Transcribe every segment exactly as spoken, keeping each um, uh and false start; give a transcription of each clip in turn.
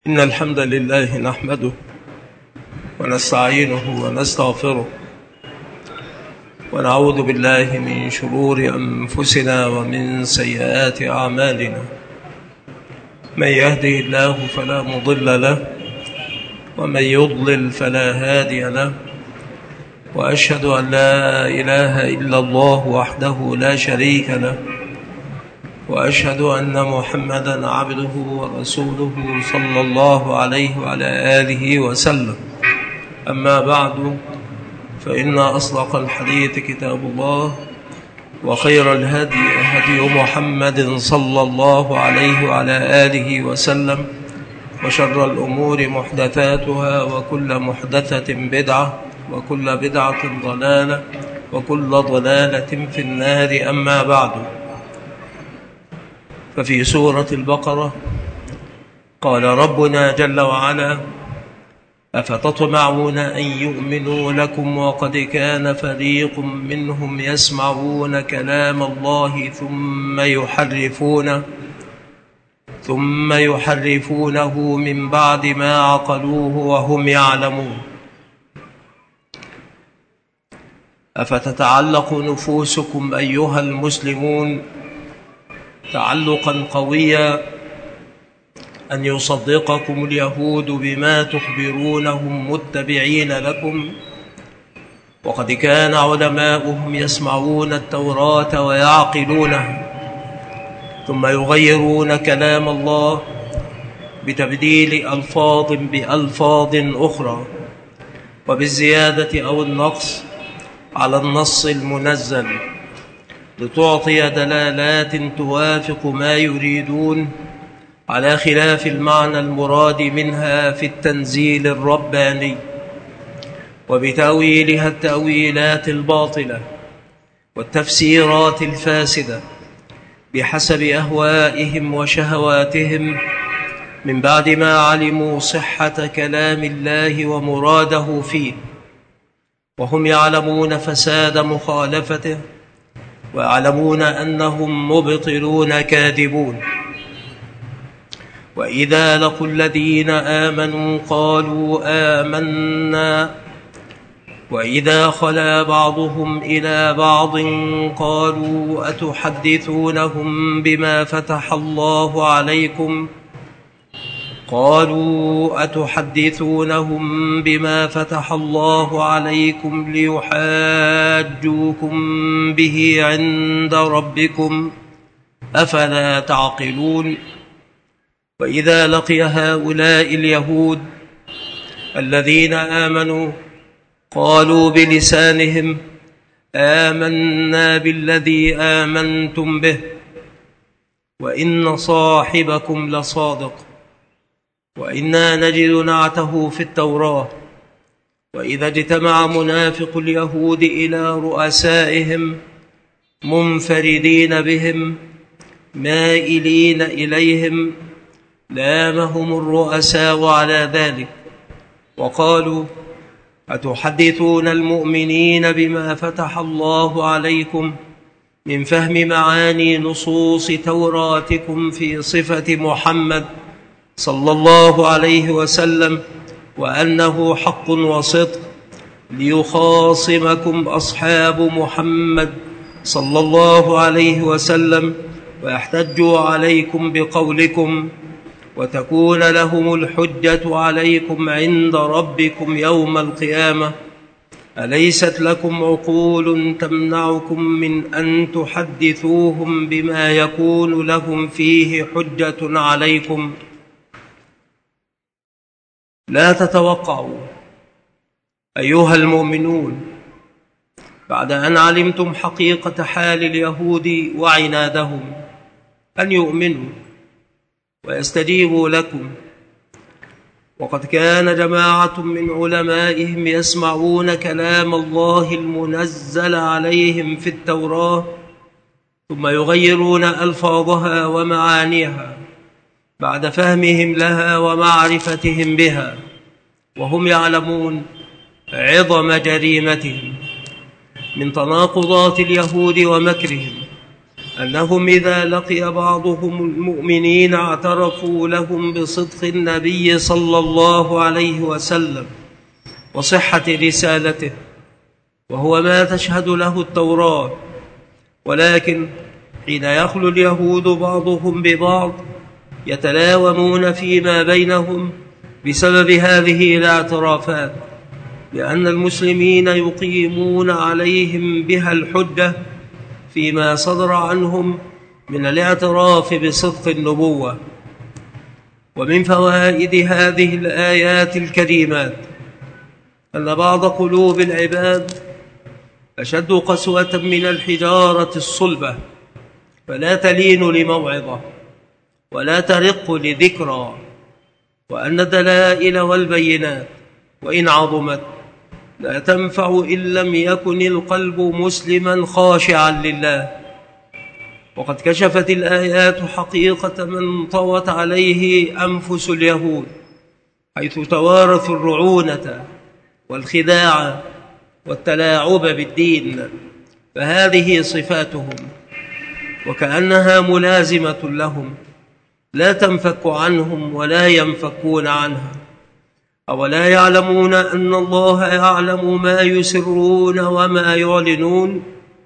إن الحمد لله نحمده ونستعينه ونستغفره ونعوذ بالله من شرور أنفسنا ومن سيئات أعمالنا. من يهده الله فلا مضل له ومن يضلل فلا هادي له، وأشهد أن لا إله إلا الله وحده لا شريك له، وأشهد أن محمدًا عبده ورسوله صلى الله عليه وعلى آله وسلم. أما بعد، فإن أصدق الحديث كتاب الله، وخير الهدي هدي محمد صلى الله عليه وعلى آله وسلم، وشر الأمور محدثاتها، وكل محدثة بدعة، وكل بدعة ضلالة، وكل ضلالة في النار. أما بعد، ففي سورة البقرة قال ربنا جل وعلا: أفتطمعون أن يؤمنوا لكم وقد كان فريق منهم يسمعون كلام الله ثم يحرفونه ثم يحرفونه من بعد ما عقلوه وهم يعلمون. أفتتعلق نفوسكم أيها المسلمون تعلقا قويا أن يصدقكم اليهود بما تخبرونهم متبعين لكم، وقد كان علماؤهم يسمعون التوراة ويعقلونها، ثم يغيرون كلام الله بتبديل ألفاظ بألفاظ أخرى، وبالزيادة أو النقص على النص المنزل، لتعطي دلالات توافق ما يريدون على خلاف المعنى المراد منها في التنزيل الرباني، وبتأويلها التأويلات الباطلة والتفسيرات الفاسدة بحسب أهوائهم وشهواتهم، من بعد ما علموا صحة كلام الله ومراده فيه، وهم يعلمون فساد مخالفته، ويعلمون أنهم مبطلون كاذبون. وإذا لقوا الذين آمنوا قالوا آمنا، وإذا خلا بعضهم إلى بعض قالوا أتحدثونهم بما فتح الله عليكم قالوا أتحدثونهم بما فتح الله عليكم ليحاجوكم به عند ربكم، أفلا تعقلون. وإذا لقي هؤلاء اليهود الذين آمنوا قالوا بلسانهم آمنا بالذي آمنتم به وإن صاحبكم لصادق، وإنا نجد نعته في التوراة. وإذا اجتمع منافق اليهود إلى رؤسائهم منفردين بهم مائلين إليهم، لامهم الرؤساء على ذلك وقالوا أتحدثون المؤمنين بما فتح الله عليكم من فهم معاني نصوص توراتكم في صفة محمد صلى الله عليه وسلم وأنه حق وصدق، ليخاصمكم أصحاب محمد صلى الله عليه وسلم ويحتجوا عليكم بقولكم، وتكون لهم الحجة عليكم عند ربكم يوم القيامة. أليست لكم عقول تمنعكم من أن تحدثوهم بما يكون لهم فيه حجة عليكم؟ لا تتوقعوا أيها المؤمنون بعد أن علمتم حقيقة حال اليهود وعنادهم أن يؤمنوا ويستجيبوا لكم، وقد كان جماعة من علمائهم يسمعون كلام الله المنزل عليهم في التوراة، ثم يغيرون ألفاظها ومعانيها بعد فهمهم لها ومعرفتهم بها، وهم يعلمون عظم جريمتهم. من تناقضات اليهود ومكرهم أنهم إذا لقي بعضهم المؤمنين اعترفوا لهم بصدق النبي صلى الله عليه وسلم وصحة رسالته، وهو ما تشهد له التوراة. ولكن حين يخلو اليهود بعضهم ببعض يتلاومون فيما بينهم بسبب هذه الاعترافات، لأن المسلمين يقيمون عليهم بها الحجة فيما صدر عنهم من الاعتراف بصدق النبوة. ومن فوائد هذه الآيات الكريمات أن بعض قلوب العباد أشد قسوة من الحجارة الصلبة، فلا تلين لموعظة ولا ترق لذكرى، وأن الدلائل والبينات وإن عظمت لا تنفع إن لم يكن القلب مسلما خاشعا لله. وقد كشفت الآيات حقيقة من طوت عليه أنفس اليهود، حيث توارثوا الرعونة والخداع والتلاعب بالدين، فهذه صفاتهم وكأنها ملازمة لهم لا تنفك عنهم ولا ينفكون عنها. أولا يعلمون أن الله يعلم ما يسرون وما يعلنون؟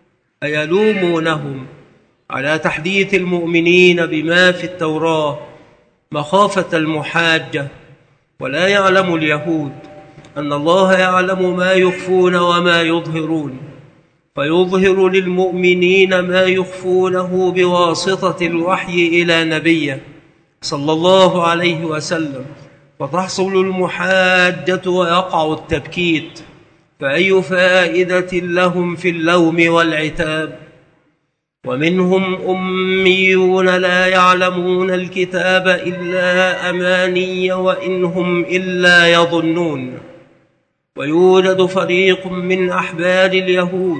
أيلومونهم على تحديث المؤمنين بما في التوراة مخافة المحاجة؟ ولا يعلم اليهود أن الله يعلم ما يخفون وما يظهرون، فيظهر للمؤمنين ما يخفونه بواسطة الوحي إلى نبيه صلى الله عليه وسلم، فتحصل المحاجة ويقع التبكيت، فأي فائدة لهم في اللوم والعتاب؟ ومنهم أميون لا يعلمون الكتاب إلا أماني وإن هم إلا يظنون. ويوجد فريق من أحبار اليهود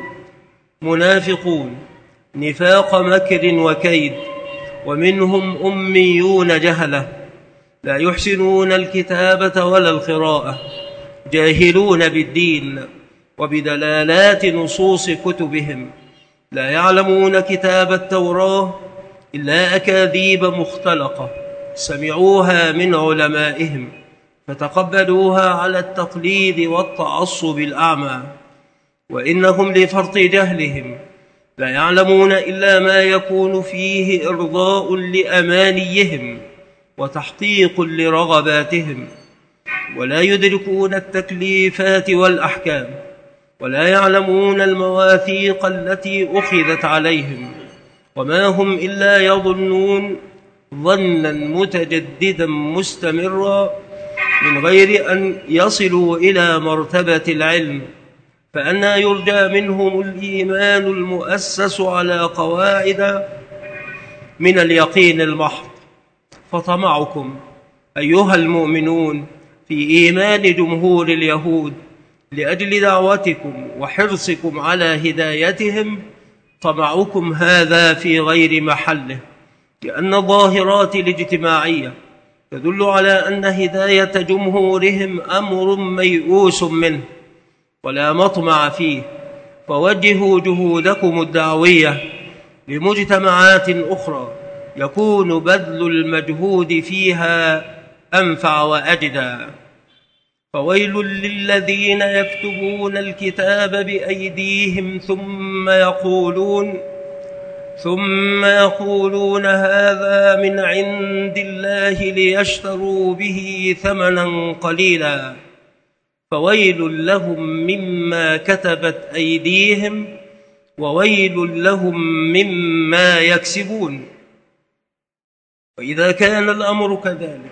منافقون نفاق مكر وكيد، ومنهم أميون جهلة لا يحسنون الكتابة ولا القراءة، جاهلون بالدين وبدلالات نصوص كتبهم، لا يعلمون كتاب التوراة إلا أكاذيب مختلقة سمعوها من علمائهم فتقبلوها على التقليد والتعصب الأعمى. وإنهم لفرط جهلهم لا يعلمون إلا ما يكون فيه إرضاء لأمانيهم وتحقيق لرغباتهم، ولا يدركون التكليفات والأحكام، ولا يعلمون المواثيق التي أخذت عليهم، وما هم إلا يظنون ظنا متجددا مستمرا من غير أن يصلوا إلى مرتبة العلم، فأنى يرجى منهم الإيمان المؤسس على قواعد من اليقين المحض. فطمعكم أيها المؤمنون في إيمان جمهور اليهود لأجل دعوتكم وحرصكم على هدايتهم، طمعكم هذا في غير محله، لأن الظاهرات الاجتماعية تدل على أن هداية جمهورهم أمر ميؤوس منه ولا مطمع فيه، فوجهوا جهودكم الدعوية لمجتمعات أخرى يكون بذل المجهود فيها أنفع وأجدى. فويل للذين يكتبون الكتاب بأيديهم ثم يقولون ثم يقولون هذا من عند الله ليشتروا به ثمنا قليلا، فويل لهم مما كتبت أيديهم وويل لهم مما يكسبون. وإذا كان الأمر كذلك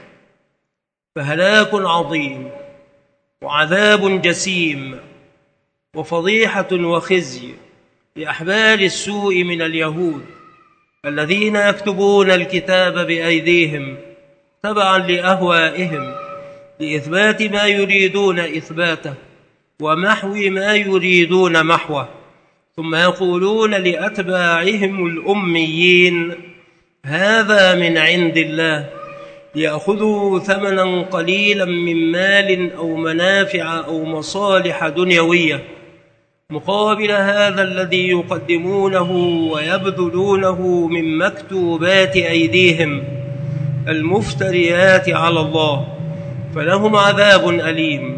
فهلاك عظيم وعذاب جسيم وفضيحة وخزي لأحبار السوء من اليهود الذين يكتبون الكتاب بأيديهم تبعا لأهوائهم لإثبات ما يريدون إثباته ومحو ما يريدون محوه، ثم يقولون لأتباعهم الأميين هذا من عند الله ليأخذوا ثمنا قليلا من مال أو منافع أو مصالح دنيوية، مقابل هذا الذي يقدمونه ويبذلونه من مكتوبات أيديهم المفتريات على الله، فلهم عذاب أليم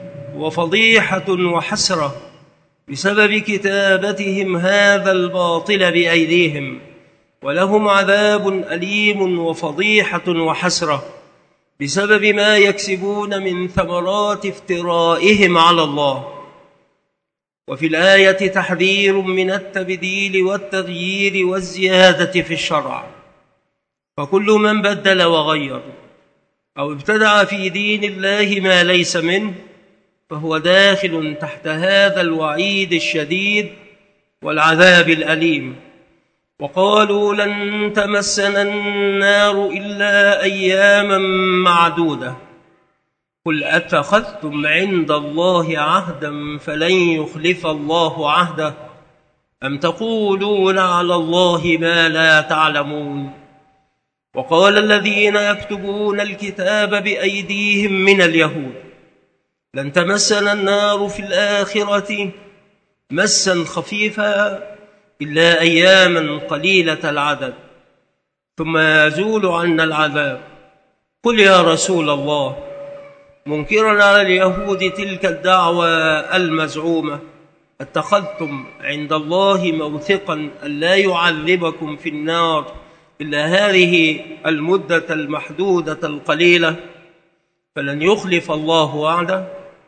وفضيحة وحسرة بسبب كتابتهم هذا الباطل بأيديهم، ولهم عذاب أليم وفضيحة وحسرة بسبب ما يكسبون من ثمرات افترائهم على الله. وفي الآية تحذير من التبديل والتغيير والزيادة في الشرع، فكل من بدل وغير أو ابتدع في دين الله ما ليس منه فهو داخل تحت هذا الوعيد الشديد والعذاب الأليم. وقالوا لن تمسنا النار إلا أياما معدودة، قل أتخذتم عند الله عهدا فلن يخلف الله عهده أم تقولون على الله ما لا تعلمون. وقال الذين يكتبون الكتاب بأيديهم من اليهود لن تمسنا النار في الآخرة مسا خفيفا إلا أياما قليلة العدد ثم يزول عنا العذاب. قل يا رسول الله منكرا على اليهود تلك الدعوة المزعومة، اتخذتم عند الله موثقا ألا يعذبكم في النار إلا هذه المدة المحدودة القليلة فلن يخلف الله وعده؟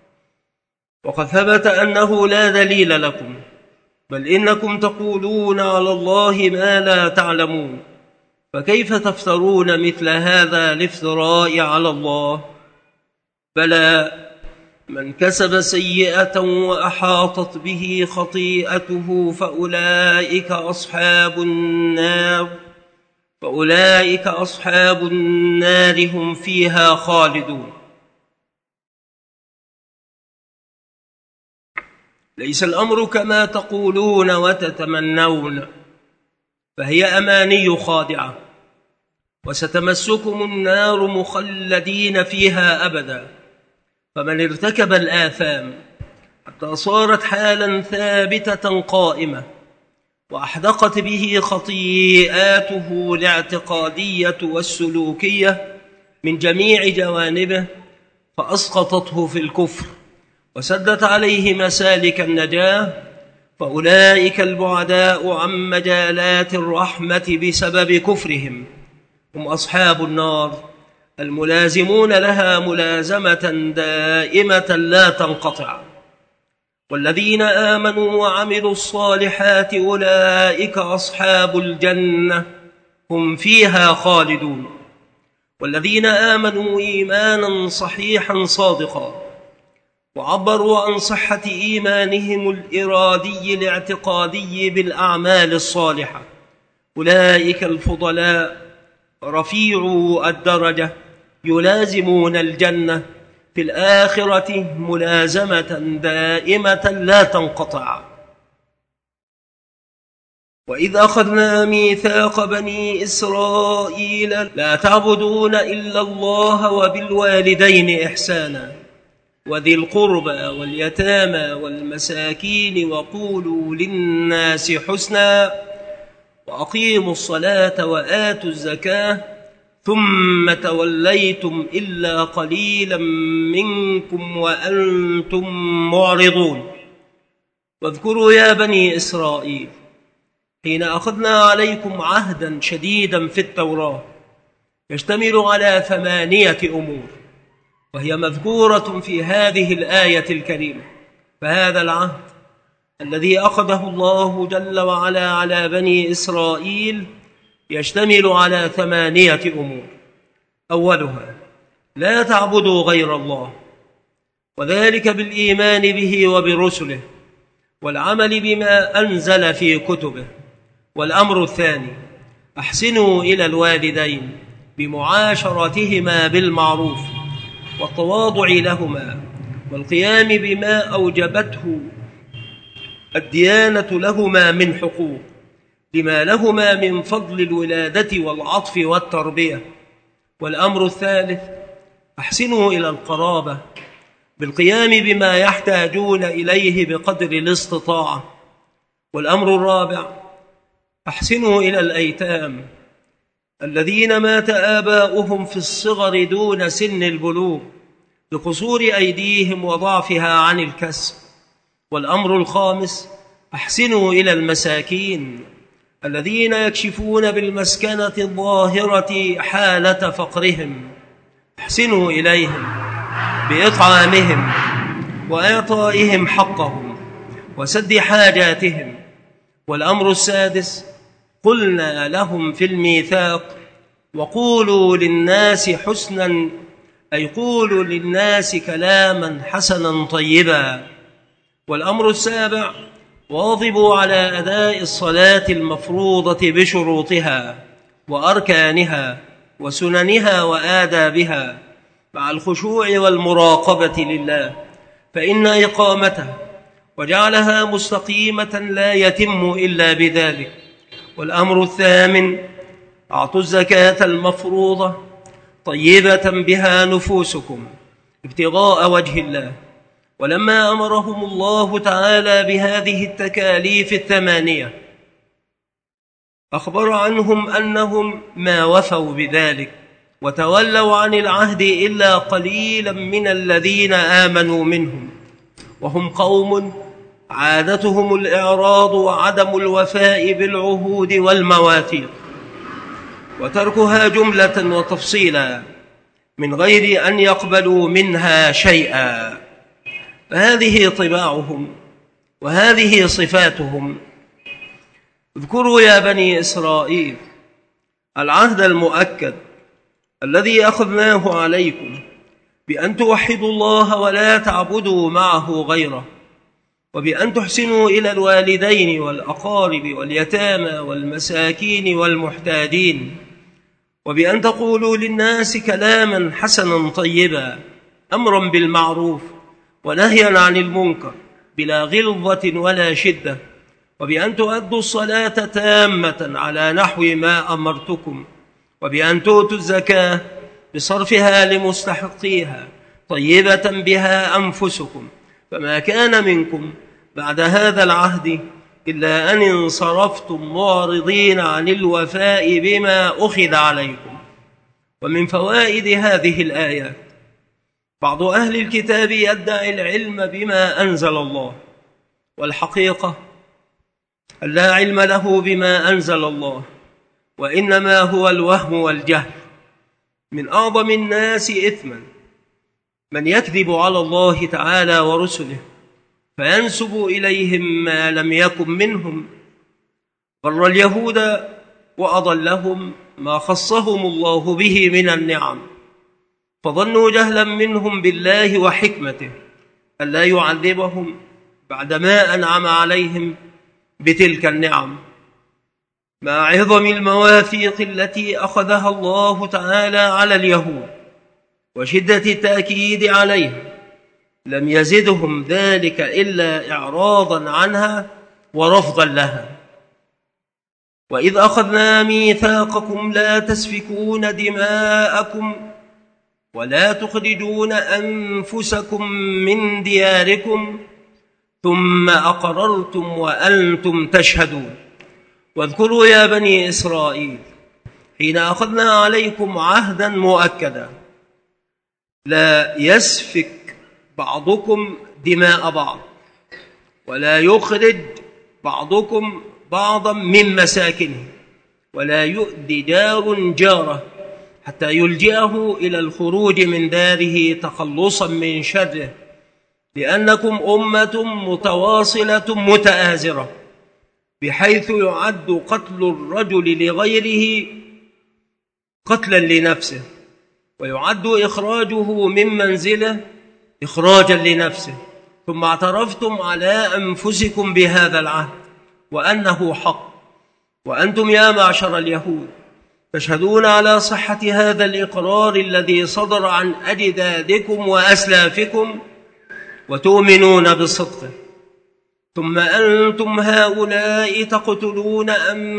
وقد ثبت أنه لا دليل لكم، بل إنكم تقولون على الله ما لا تعلمون، فكيف تفترون مثل هذا الافتراء على الله؟ بلى من كسب سيئة وأحاطت به خطيئته فأولئك أصحاب النار فأولئك أصحاب النار هم فيها خالدون. ليس الأمر كما تقولون وتتمنون، فهي أماني خادعة، وستمسكم النار مخلدين فيها أبدا. فمن ارتكب الآثام حتى صارت حالا ثابتة قائمة وأحدقت به خطيئاته الاعتقادية والسلوكية من جميع جوانبه فأسقطته في الكفر وسدت عليه مسالك النجاة، فأولئك البعداء عن مجالات الرحمة بسبب كفرهم هم أصحاب النار الملازمون لها ملازمة دائمة لا تنقطع. والذين آمنوا وعملوا الصالحات أولئك أصحاب الجنة هم فيها خالدون. والذين آمنوا إيمانا صحيحا صادقا وعبروا عن صحة إيمانهم الإرادي الاعتقادي بالأعمال الصالحة أولئك الفضلاء رفيعوا الدرجة يلازمون الجنة في الآخرة ملازمة دائمة لا تنقطع. وإذ أخذنا ميثاق بني إسرائيل لا تعبدون إلا الله وبالوالدين إحسانا وذي القربى واليتامى والمساكين وقولوا للناس حسنا وأقيموا الصلاة وآتوا الزكاة ثم توليتم إلا قليلا منكم وأنتم معرضون. واذكروا يا بني إسرائيل حين أخذنا عليكم عهدا شديدا في التوراة يشتمل على ثمانية أمور، وهي مذكورة في هذه الآية الكريمة. فهذا العهد الذي أخذه الله جل وعلا على بني إسرائيل يشتمل على ثمانية أمور. أولها لا تعبدوا غير الله، وذلك بالإيمان به وبرسله والعمل بما أنزل في كتبه. والأمر الثاني أحسنوا إلى الوالدين بمعاشرتهما بالمعروف والتواضع لهما والقيام بما أوجبته الديانة لهما من حقوق لما لهما من فضل الولادة والعطف والتربية. والأمر الثالث أحسنوا إلى القرابة بالقيام بما يحتاجون إليه بقدر الاستطاعة. والأمر الرابع: أحسنوا إلى الأيتام الذين مات آباؤهم في الصغر دون سن البلوغ بقصور أيديهم وضعفها عن الكسب. والأمر الخامس: أحسنوا إلى المساكين الذين يكشفون بالمسكنة الظاهرة حالة فقرهم، أحسنوا إليهم بإطعامهم وإعطائهم حقهم وسد حاجاتهم. والأمر السادس: قلنا لهم في الميثاق: وقولوا للناس حسنا، أي قولوا للناس كلاما حسنا طيبا. والأمر السابع: واظبوا على أداء الصلاة المفروضة بشروطها وأركانها وسننها وآدابها مع الخشوع والمراقبة لله، فإن إقامتها وجعلها مستقيمة لا يتم إلا بذلك. والأمر الثامن: أعطوا الزكاة المفروضة طيبة بها نفوسكم ابتغاء وجه الله. ولما أمرهم الله تعالى بهذه التكاليف الثمانية أخبر عنهم أنهم ما وفوا بذلك وتولوا عن العهد إلا قليلا من الذين آمنوا منهم، وهم قوم عادتهم الإعراض وعدم الوفاء بالعهود والمواثيق وتركها جملة وتفصيلا من غير أن يقبلوا منها شيئا. فهذه طباعهم وهذه صفاتهم. اذكروا يا بني إسرائيل العهد المؤكد الذي أخذناه عليكم بأن توحدوا الله ولا تعبدوا معه غيره، وبأن تحسنوا إلى الوالدين والأقارب واليتامى والمساكين والمحتاجين، وبأن تقولوا للناس كلاما حسنا طيبا، أمرا بالمعروف ونهيا عن المنكر بلا غلظة ولا شدة، وبأن تؤدوا الصلاة تامة على نحو ما أمرتكم، وبأن تؤتوا الزكاة بصرفها لمستحقيها طيبة بها أنفسكم. فما كان منكم بعد هذا العهد إلا أن انصرفتم معرضين عن الوفاء بما أخذ عليكم. ومن فوائد هذه الآيات: بعض أهل الكتاب يدعي العلم بما أنزل الله، والحقيقة أن لا علم له بما أنزل الله، وإنما هو الوهم والجهل. من أعظم الناس إثما من يكذب على الله تعالى ورسله فينسب إليهم ما لم يكن منهم. غر اليهود وأضلهم ما خصهم الله به من النعم، فظنوا جهلا منهم بالله وحكمته ألا يعذبهم بعدما أنعم عليهم بتلك النعم، مع عظم المواثيق التي أخذها الله تعالى على اليهود وشدة التأكيد عليها. لم يزدهم ذلك إلا إعراضا عنها ورفضا لها. وإذ أخذنا ميثاقكم لا تسفكون دماءكم ولا تخرجون أنفسكم من دياركم ثم أقررتم وأنتم تشهدون. واذكروا يا بني إسرائيل حين أخذنا عليكم عهدا مؤكدا لا يسفك بعضكم دماء بعض ولا يخرج بعضكم بعضا من مساكنه ولا يؤذي جار جاره حتى يلجئه إلى الخروج من داره تخلصا من شره، لأنكم أمة متواصلة متآزرة، بحيث يعد قتل الرجل لغيره قتلا لنفسه، ويعد إخراجه من منزله إخراجا لنفسه. ثم اعترفتم على أنفسكم بهذا العهد وأنه حق، وأنتم يا معشر اليهود تشهدون على صحة هذا الإقرار الذي صدر عن أجدادكم وأسلافكم وتؤمنون بصدقه. ثم أنتم هؤلاء تقتلون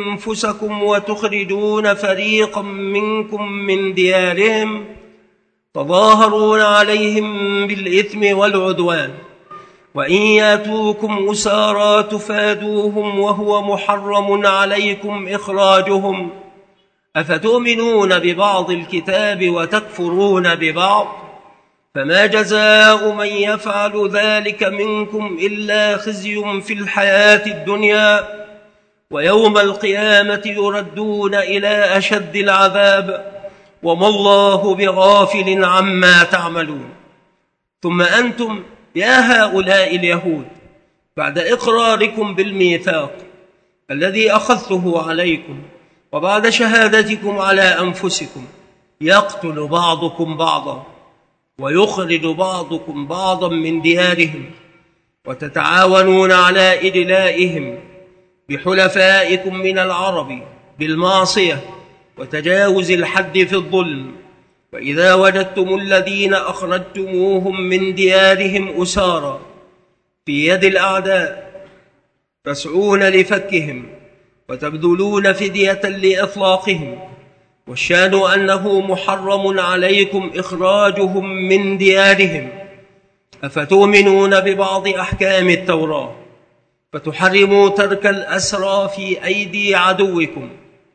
أنفسكم وتخرجون فريقا منكم من ديارهم تظاهرون عليهم بالإثم والعدوان، وإن ياتوكم أسارى تفادوهم وهو محرم عليكم إخراجهم، أفتؤمنون ببعض الكتاب وتكفرون ببعض؟ فما جزاء من يفعل ذلك منكم إلا خزي في الحياة الدنيا، ويوم القيامة يردون إلى أشد العذاب، وما الله بغافل عما تعملون. ثم أنتم يا هؤلاء اليهود بعد إقراركم بالميثاق الذي أخذته عليكم وبعد شهادتكم على أنفسكم يقتل بعضكم بعضا ويخرج بعضكم بعضا من ديارهم، وتتعاونون على إدلائهم بحلفائكم من العرب بالمعصية وتجاوز الحد في الظلم. وإذا وجدتم الذين أخرجتموهم من ديارهم أسارى في يد الأعداء تسعون لفكهم وتبذلون فدية لإطلاقهم، والشان أنه محرم عليكم إخراجهم من ديارهم، أفتؤمنون ببعض أحكام التوراة فتحرموا ترك الأسرى في أيدي عدوكم،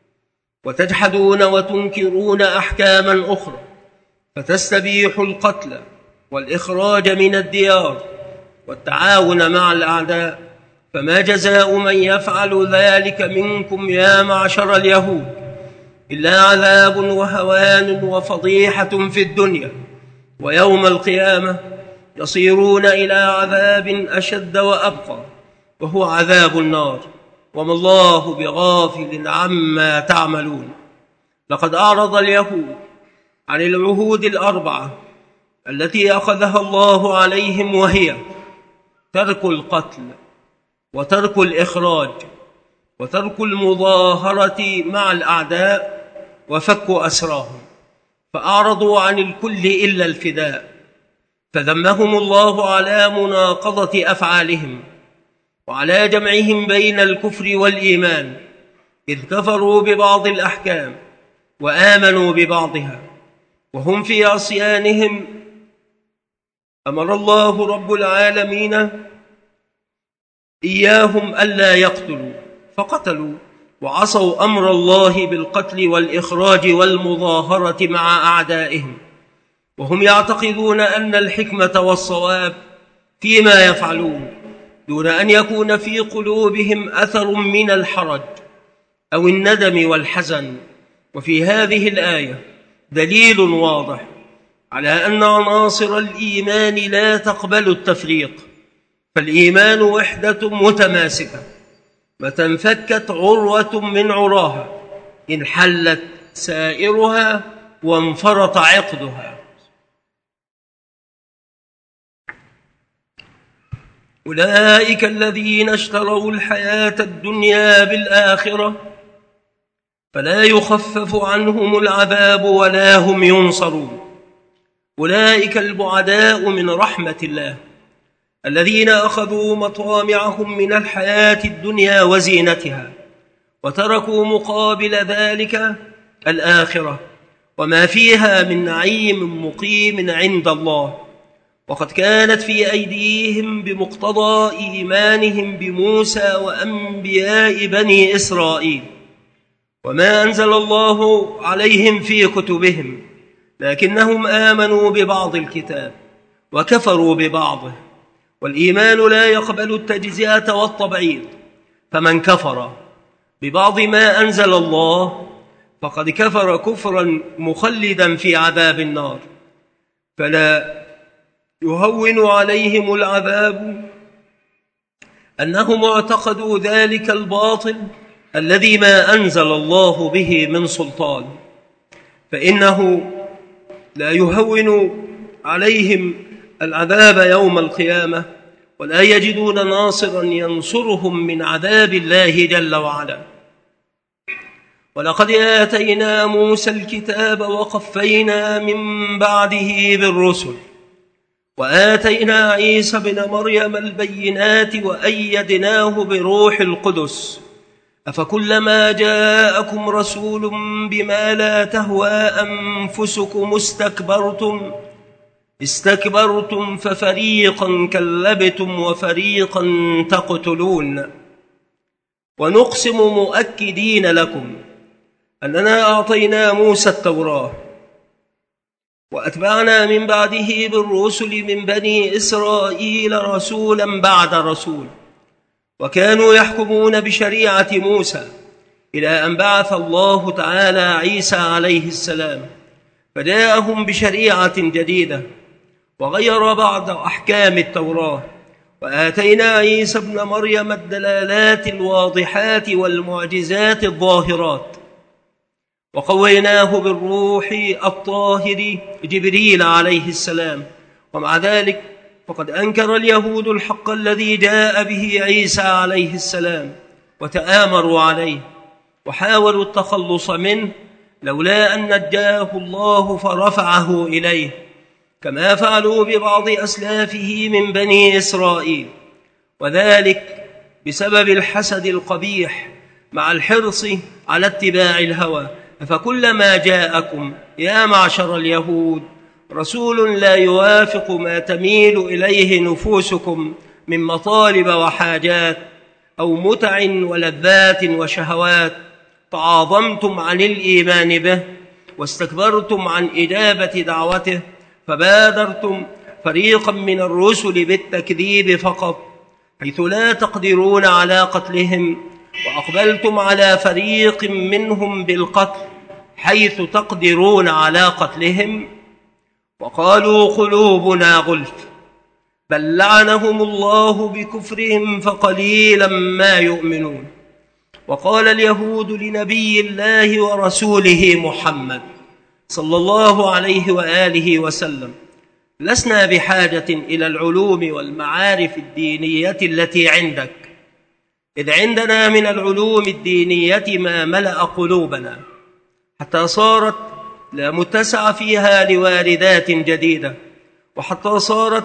وتجحدون وتنكرون أحكاما أخرى فتستبيحوا القتل والإخراج من الديار والتعاون مع الأعداء؟ فما جزاء من يفعل ذلك منكم يا معشر اليهود إلا عذاب وهوان وفضيحة في الدنيا، ويوم القيامة يصيرون إلى عذاب أشد وأبقى وهو عذاب النار، وما الله بغافل عما تعملون. لقد أعرض اليهود عن العهود الأربعة التي أخذها الله عليهم، وهي ترك القتل وترك الإخراج وترك المظاهرة مع الأعداء وفك أسراهم، فأعرضوا عن الكل إلا الفداء، فذمهم الله على مناقضة أفعالهم وعلى جمعهم بين الكفر والإيمان، إذ كفروا ببعض الأحكام وآمنوا ببعضها وهم في عصيانهم. أمر الله رب العالمين إياهم ألا يقتلوا فقتلوا، وعصوا أمر الله بالقتل والإخراج والمظاهرة مع أعدائهم، وهم يعتقدون أن الحكمة والصواب فيما يفعلون، دون أن يكون في قلوبهم أثر من الحرج أو الندم والحزن. وفي هذه الآية دليل واضح على أن عناصر الإيمان لا تقبل التفريق، فالإيمان وحدة متماسكة، متى انفكت عروة من عراها انحلت سائرها وانفرط عقدها. أولئك الذين اشتروا الحياة الدنيا بالآخرة فلا يخفف عنهم العذاب ولا هم ينصرون. أولئك البعداء من رحمة الله الذين أخذوا مطامعهم من الحياة الدنيا وزينتها وتركوا مقابل ذلك الآخرة وما فيها من نعيم مقيم عند الله، وقد كانت في أيديهم بمقتضى إيمانهم بموسى وأنبياء بني إسرائيل وما أنزل الله عليهم في كتبهم، لكنهم آمنوا ببعض الكتاب وكفروا ببعضه، والإيمان لا يقبل التجزئة والتبعيض، فمن كفر ببعض ما أنزل الله فقد كفر كفرا مخلدا في عذاب النار، فلا يهون عليهم العذاب أنهم اعتقدوا ذلك الباطل الذي ما أنزل الله به من سلطان، فإنه لا يهون عليهم العذاب يوم القيامة ولا يجدون ناصرا ينصرهم من عذاب الله جل وعلا. ولقد آتينا موسى الكتاب وقفينا من بعده بالرسل وآتينا عيسى بن مريم البينات وأيدناه بروح القدس أفكلما جاءكم رسول بما لا تهوى أنفسكم استكبرتم استكبرتم ففريقا كذبتم وفريقا تقتلون. ونقسم مؤكدين لكم أننا أعطينا موسى التوراة وأتبعنا من بعده بالرسل من بني إسرائيل رسولا بعد رسول، وكانوا يحكمون بشريعة موسى إلى أن بعث الله تعالى عيسى عليه السلام فجاءهم بشريعة جديدة وغير بعض أحكام التوراة. وآتينا عيسى ابن مريم الدلالات الواضحات والمعجزات الظاهرات، وقويناه بالروح الطاهر جبريل عليه السلام. ومع ذلك فقد أنكر اليهود الحق الذي جاء به عيسى عليه السلام وتآمروا عليه وحاولوا التخلص منه، لولا أن نجاه الله فرفعه إليه، كما فعلوا ببعض أسلافه من بني إسرائيل، وذلك بسبب الحسد القبيح مع الحرص على اتباع الهوى. فكلما جاءكم يا معشر اليهود رسول لا يوافق ما تميل إليه نفوسكم من مطالب وحاجات أو متع ولذات وشهوات، تعاظمتم عن الإيمان به واستكبرتم عن إجابة دعوته، فبادرتم فريقا من الرسل بالتكذيب فقط حيث لا تقدرون على قتلهم، وأقبلتم على فريق منهم بالقتل حيث تقدرون على قتلهم. وقالوا قلوبنا غلف، بل لعنهم الله بكفرهم فقليلا ما يؤمنون. وقال اليهود لنبي الله ورسوله محمد صلى الله عليه وآله وسلم: لسنا بحاجة إلى العلوم والمعارف الدينية التي عندك، إذ عندنا من العلوم الدينية ما ملأ قلوبنا حتى صارت لا متسع فيها لواردات جديدة، وحتى صارت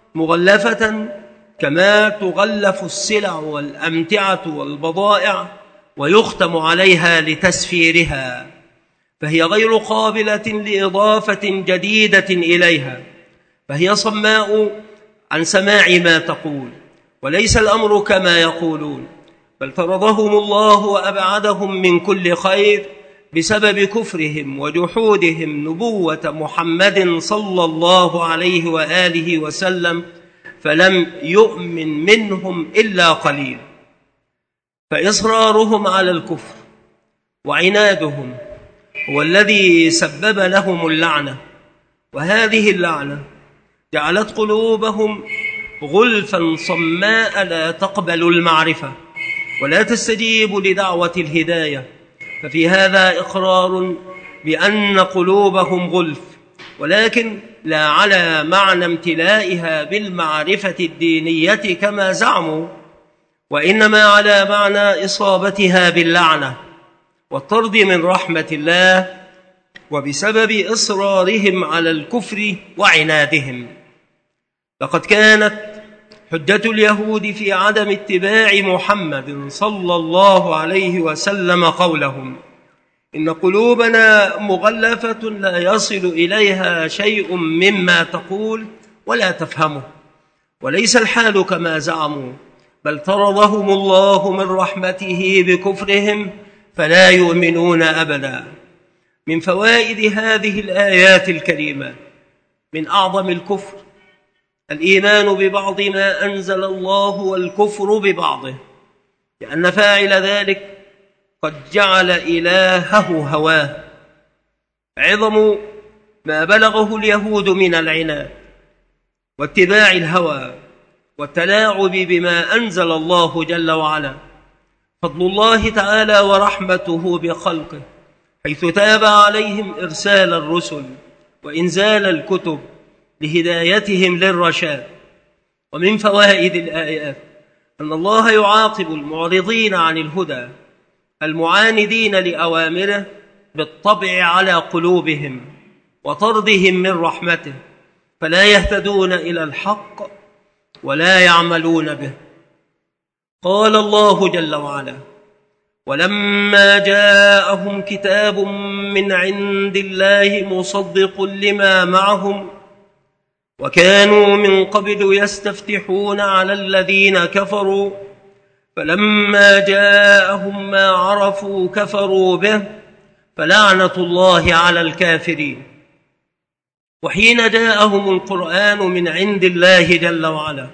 مغلفة كما تغلف السلع والأمتعة والبضائع ويختم عليها لتسفيرها، فهي غير قابلة لإضافة جديدة إليها، فهي صماء عن سماع ما تقول، وليس الأمر كما يقولون، بل طردهم الله وأبعدهم من كل خير بسبب كفرهم وجحودهم نبوة محمد صلى الله عليه وآله وسلم، فلم يؤمن منهم إلا قليل. فإصرارهم على الكفر وعنادهم هو الذي سبب لهم اللعنة، وهذه اللعنة جعلت قلوبهم غلفا صماء لا تقبل المعرفة ولا تستجيب لدعوة الهداية. ففي هذا إقرار بأن قلوبهم غلف، ولكن لا على معنى امتلائها بالمعرفة الدينية كما زعموا، وإنما على معنى إصابتها باللعنة والطرد من رحمة الله، وبسبب إصرارهم على الكفر وعنادهم. لقد كانت حجة اليهود في عدم اتباع محمد صلى الله عليه وسلم قولهم: إن قلوبنا مغلفة لا يصل إليها شيء مما تقول ولا تفهمه. وليس الحال كما زعموا، بل طردهم الله من رحمته بكفرهم فلا يؤمنون أبدا. من فوائد هذه الآيات الكريمة: من أعظم الكفر الإيمان ببعض ما أنزل الله والكفر ببعضه، لأن فاعل ذلك قد جعل إلهه هواه. عظم ما بلغه اليهود من العناد واتباع الهوى والتلاعب بما أنزل الله جل وعلا، فضل الله تعالى ورحمته بخلقه حيث تاب عليهم إرسال الرسل وإنزال الكتب لهدايتهم للرشاد. ومن فوائد الآيات أن الله يعاقب المعرضين عن الهدى المعاندين لأوامره بالطبع على قلوبهم وطردهم من رحمته، فلا يهتدون إلى الحق ولا يعملون به. قال الله جل وعلا: ولما جاءهم كتاب من عند الله مصدق لما معهم وكانوا من قبل يستفتحون على الذين كفروا فلما جاءهم ما عرفوا كفروا به فلعنة الله على الكافرين. وحين جاءهم القرآن من عند الله جل وعلا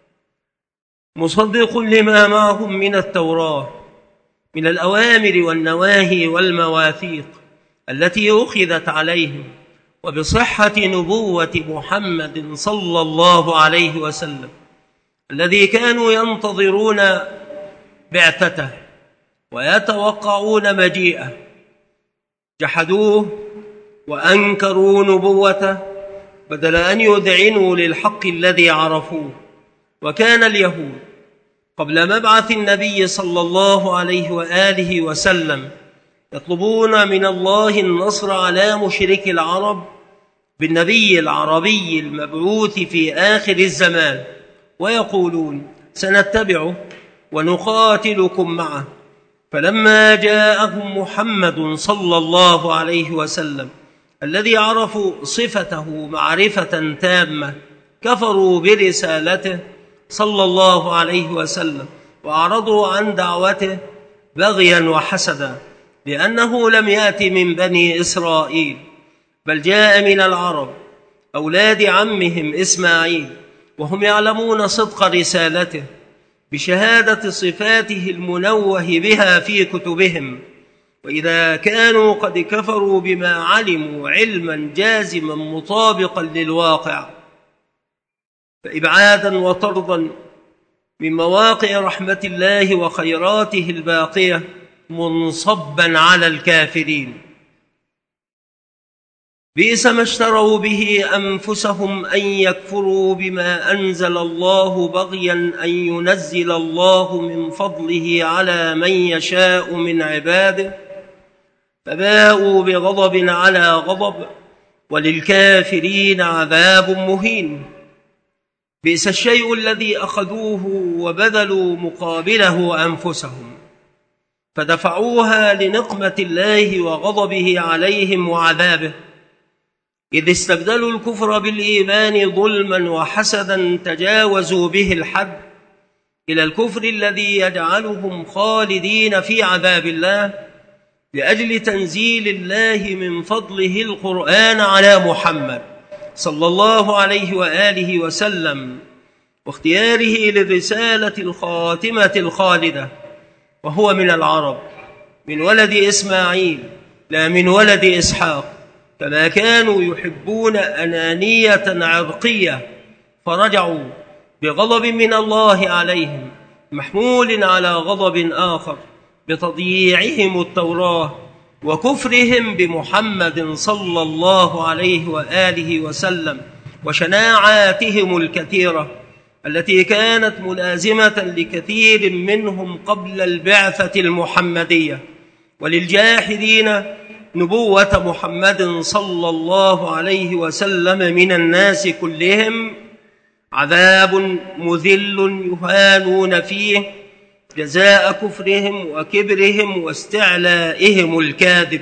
مصدق لما معهم من التوراة من الأوامر والنواهي والمواثيق التي أخذت عليهم وبصحة نبوة محمد صلى الله عليه وسلم الذي كانوا ينتظرون بعثته ويتوقعون مجيئه، جحدوه وأنكروا نبوته بدل أن يذعنوا للحق الذي عرفوه. وكان اليهود قبل مبعث النبي صلى الله عليه وآله وسلم يطلبون من الله النصر على مشرك العرب بالنبي العربي المبعوث في آخر الزمان، ويقولون سنتبعه ونقاتلكم معه. فلما جاءهم محمد صلى الله عليه وسلم الذي عرفوا صفته معرفة تامة كفروا برسالته صلى الله عليه وسلم وأعرضوا عن دعوته بغيا وحسدا، لأنه لم يأت من بني إسرائيل بل جاء من العرب أولاد عمهم إسماعيل، وهم يعلمون صدق رسالته بشهادة صفاته المنوه بها في كتبهم. وإذا كانوا قد كفروا بما علموا علما جازما مطابقا للواقع فإبعادا وطردا من مواقع رحمة الله وخيراته الباقية منصبا على الكافرين. بئس ما اشتروا به أنفسهم أن يكفروا بما أنزل الله بغيا أن ينزل الله من فضله على من يشاء من عباده فباءوا بغضب على غضب وللكافرين عذاب مهين. بئس الشيء الذي أخذوه وبذلوا مقابله أنفسهم فدفعوها لنقمة الله وغضبه عليهم وعذابه، إذ استبدلوا الكفر بالإيمان ظلما وحسدا تجاوزوا به الحد إلى الكفر الذي يجعلهم خالدين في عذاب الله لأجل تنزيل الله من فضله القرآن على محمد صلى الله عليه وآله وسلم واختياره للرسالة الخاتمة الخالدة، وهو من العرب من ولد إسماعيل لا من ولد إسحاق، كما كانوا يحبون أنانية عرقية فرجعوا بغضب من الله عليهم محمول على غضب آخر بتضييعهم التوراة وكفرهم بمحمد صلى الله عليه وآله وسلم وشناعاتهم الكثيرة التي كانت ملازمة لكثير منهم قبل البعثة المحمدية. وللجاحدين نبوة محمد صلى الله عليه وسلم من الناس كلهم عذاب مذل يهانون فيه جزاء كفرهم وكبرهم واستعلائهم الكاذب.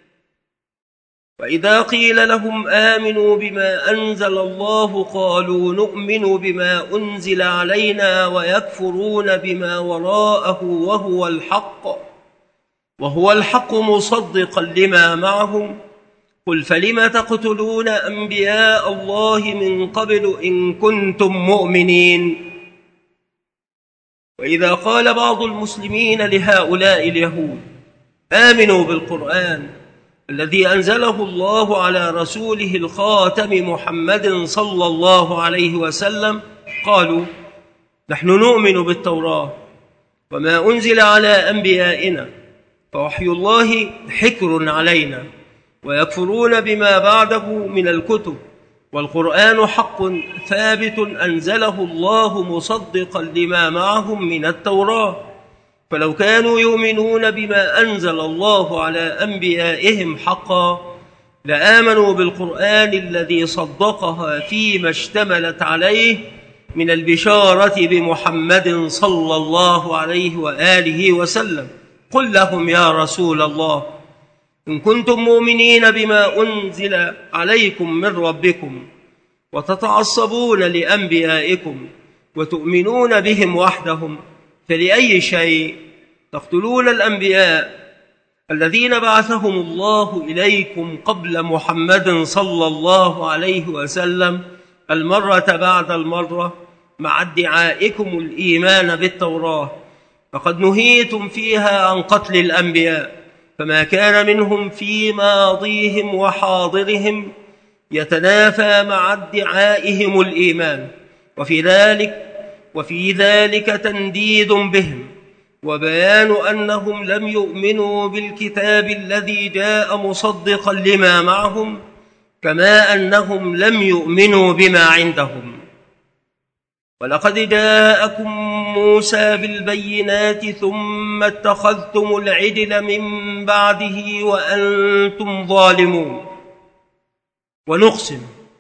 وإذا قيل لهم آمنوا بما أنزل الله قالوا نؤمن بما أنزل علينا ويكفرون بما وراءه وهو الحق وهو الحق مصدقا لما معهم قل فلم تقتلون أنبياء الله من قبل إن كنتم مؤمنين. وإذا قال بعض المسلمين لهؤلاء اليهود آمنوا بالقرآن الذي أنزله الله على رسوله الخاتم محمد صلى الله عليه وسلم قالوا نحن نؤمن بالتوراة وما أنزل على أنبيائنا فوحي الله حكر علينا ويكفرون بما بعده من الكتب والقرآن حق ثابت أنزله الله مصدقا لما معهم من التوراة، فلو كانوا يؤمنون بما أنزل الله على أنبيائهم حقا لآمنوا بالقرآن الذي صدقها فيما اشتملت عليه من البشارة بمحمد صلى الله عليه وآله وسلم. قل لهم يا رسول الله إن كنتم مؤمنين بما أنزل عليكم من ربكم وتتعصبون لأنبيائكم وتؤمنون بهم وحدهم فلأي شيء تقتلون الأنبياء الذين بعثهم الله إليكم قبل محمد صلى الله عليه وسلم المرة بعد المرة مع ادعائكم الإيمان بالتوراة، فقد نهيتم فيها عن قتل الأنبياء، فما كان منهم في ماضيهم وحاضرهم يتنافى مع ادعائهم الإيمان، وفي ذلك وفي ذلك تنديد بهم وبيان أنهم لم يؤمنوا بالكتاب الذي جاء مصدقا لما معهم، كما أنهم لم يؤمنوا بما عندهم. ولقد جاءكم موسى بالبينات ثم اتخذتم العجل من بعده وأنتم ظالمون. ونقسم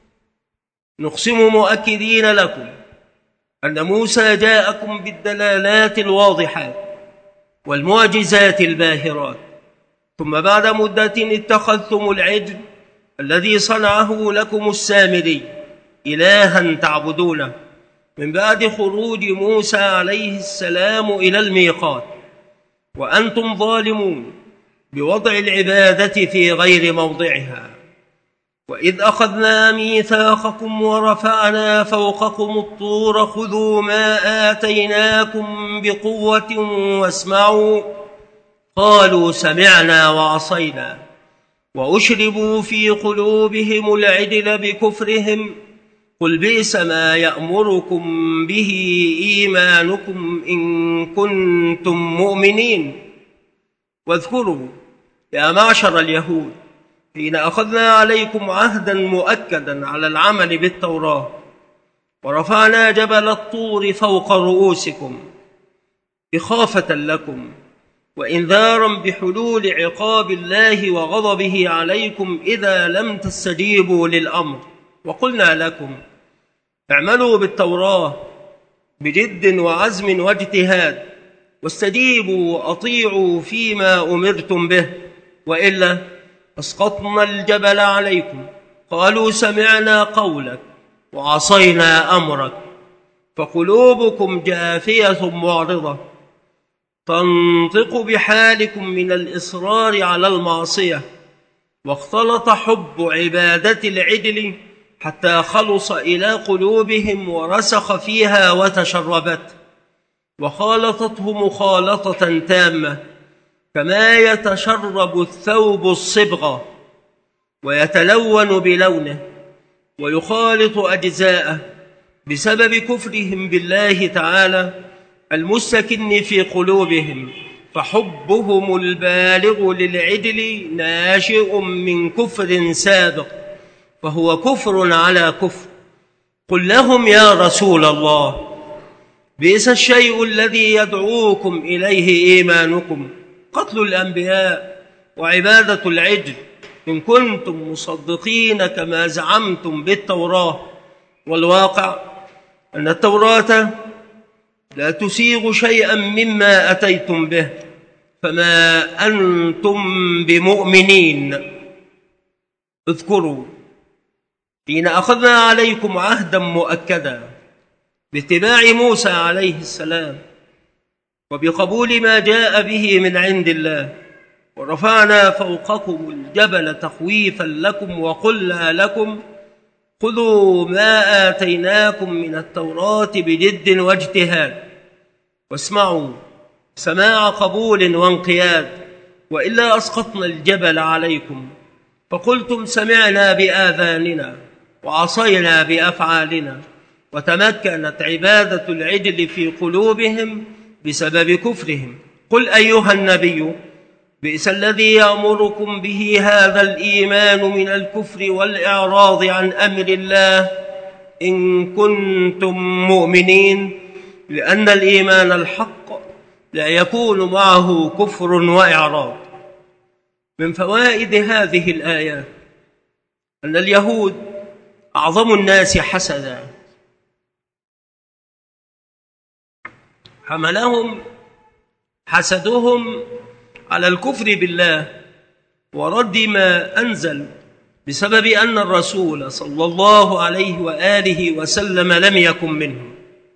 نقسم مؤكدين لكم أن موسى جاءكم بالدلالات الواضحات والمعجزات الباهرات، ثم بعد مدة اتخذتم العجل الذي صنعه لكم السامري إلها تعبدونه من بعد خروج موسى عليه السلام إلى الميقات، وأنتم ظالمون بوضع العبادة في غير موضعها. وإذ أخذنا ميثاقكم ورفعنا فوقكم الطور خذوا ما آتيناكم بقوة واسمعوا، قالوا سمعنا وعصينا، وأشربوا في قلوبهم العجل بكفرهم، قل بئس ما يأمركم به إيمانكم إن كنتم مؤمنين. واذكروا يا معشر اليهود حين أخذنا عليكم عهدا مؤكدا على العمل بالتوراة ورفعنا جبل الطور فوق رؤوسكم إخافة لكم وإنذارا بحلول عقاب الله وغضبه عليكم إذا لم تستجيبوا للأمر، وقلنا لكم اعملوا بالتوراة بجد وعزم واجتهاد واستجيبوا وأطيعوا فيما أمرتم به، وإلا أسقطنا الجبل عليكم. قالوا سمعنا قولك وعصينا أمرك، فقلوبكم جافية معرضة تنطق بحالكم من الإصرار على المعصية، واختلط حب عبادة العجل حتى خلص إلى قلوبهم ورسخ فيها وتشربت، وخالطته مخالطة تامة كما يتشرب الثوب الصبغة ويتلون بلونه ويخالط أجزاءه بسبب كفرهم بالله تعالى المستكن في قلوبهم، فحبهم البالغ للعجل ناشئ من كفر سابق، فهو كفر على كفر. قل لهم يا رسول الله بئس الشيء الذي يدعوكم إليه إيمانكم، قتل الأنبياء وعبادة العجل، إن كنتم مصدقين كما زعمتم بالتوراة. والواقع أن التوراة لا تسيغ شيئا مما أتيتم به، فما أنتم بمؤمنين. اذكروا حين أخذنا عليكم عهدا مؤكدا باتباع موسى عليه السلام وبقبول ما جاء به من عند الله، ورفعنا فوقكم الجبل تخويفا لكم وقلنا لكم خذوا ما آتيناكم من التوراة بجد واجتهاد واسمعوا سماع قبول وانقياد، وإلا أسقطنا الجبل عليكم فقلتم سمعنا بآذاننا وعصينا بأفعالنا، وتمكنت عبادة العجل في قلوبهم بسبب كفرهم. قل أيها النبي بئس الذي يأمركم به هذا الإيمان من الكفر والإعراض عن أمر الله إن كنتم مؤمنين، لأن الإيمان الحق لا يكون معه كفر وإعراض. من فوائد هذه الآيات أن اليهود أعظم الناس حسدا، حملهم حسدهم على الكفر بالله ورد ما أنزل بسبب أن الرسول صلى الله عليه وآله وسلم لم يكن منهم.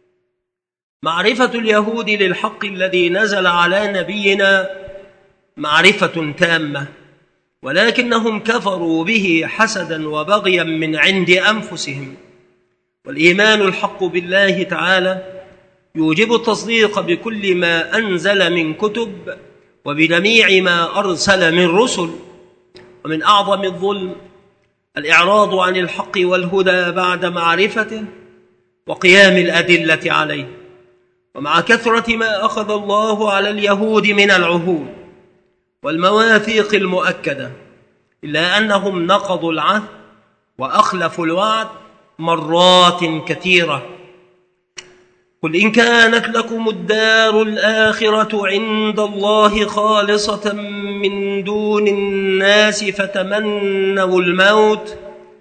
معرفة اليهود للحق الذي نزل على نبينا معرفة تامة، ولكنهم كفروا به حسدا وبغيا من عند أنفسهم. والإيمان الحق بالله تعالى يوجب التصديق بكل ما أنزل من كتب وبجميع ما أرسل من رسل. ومن أعظم الظلم الإعراض عن الحق والهدى بعد معرفته وقيام الأدلة عليه. ومع كثرة ما أخذ الله على اليهود من العهود والمواثيق المؤكدة، إلا أنهم نقضوا العهد وأخلفوا الوعد مرات كثيرة. قل إن كانت لكم الدار الآخرة عند الله خالصة من دون الناس فتمنوا الموت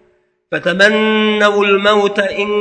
فتمنوا الموت إن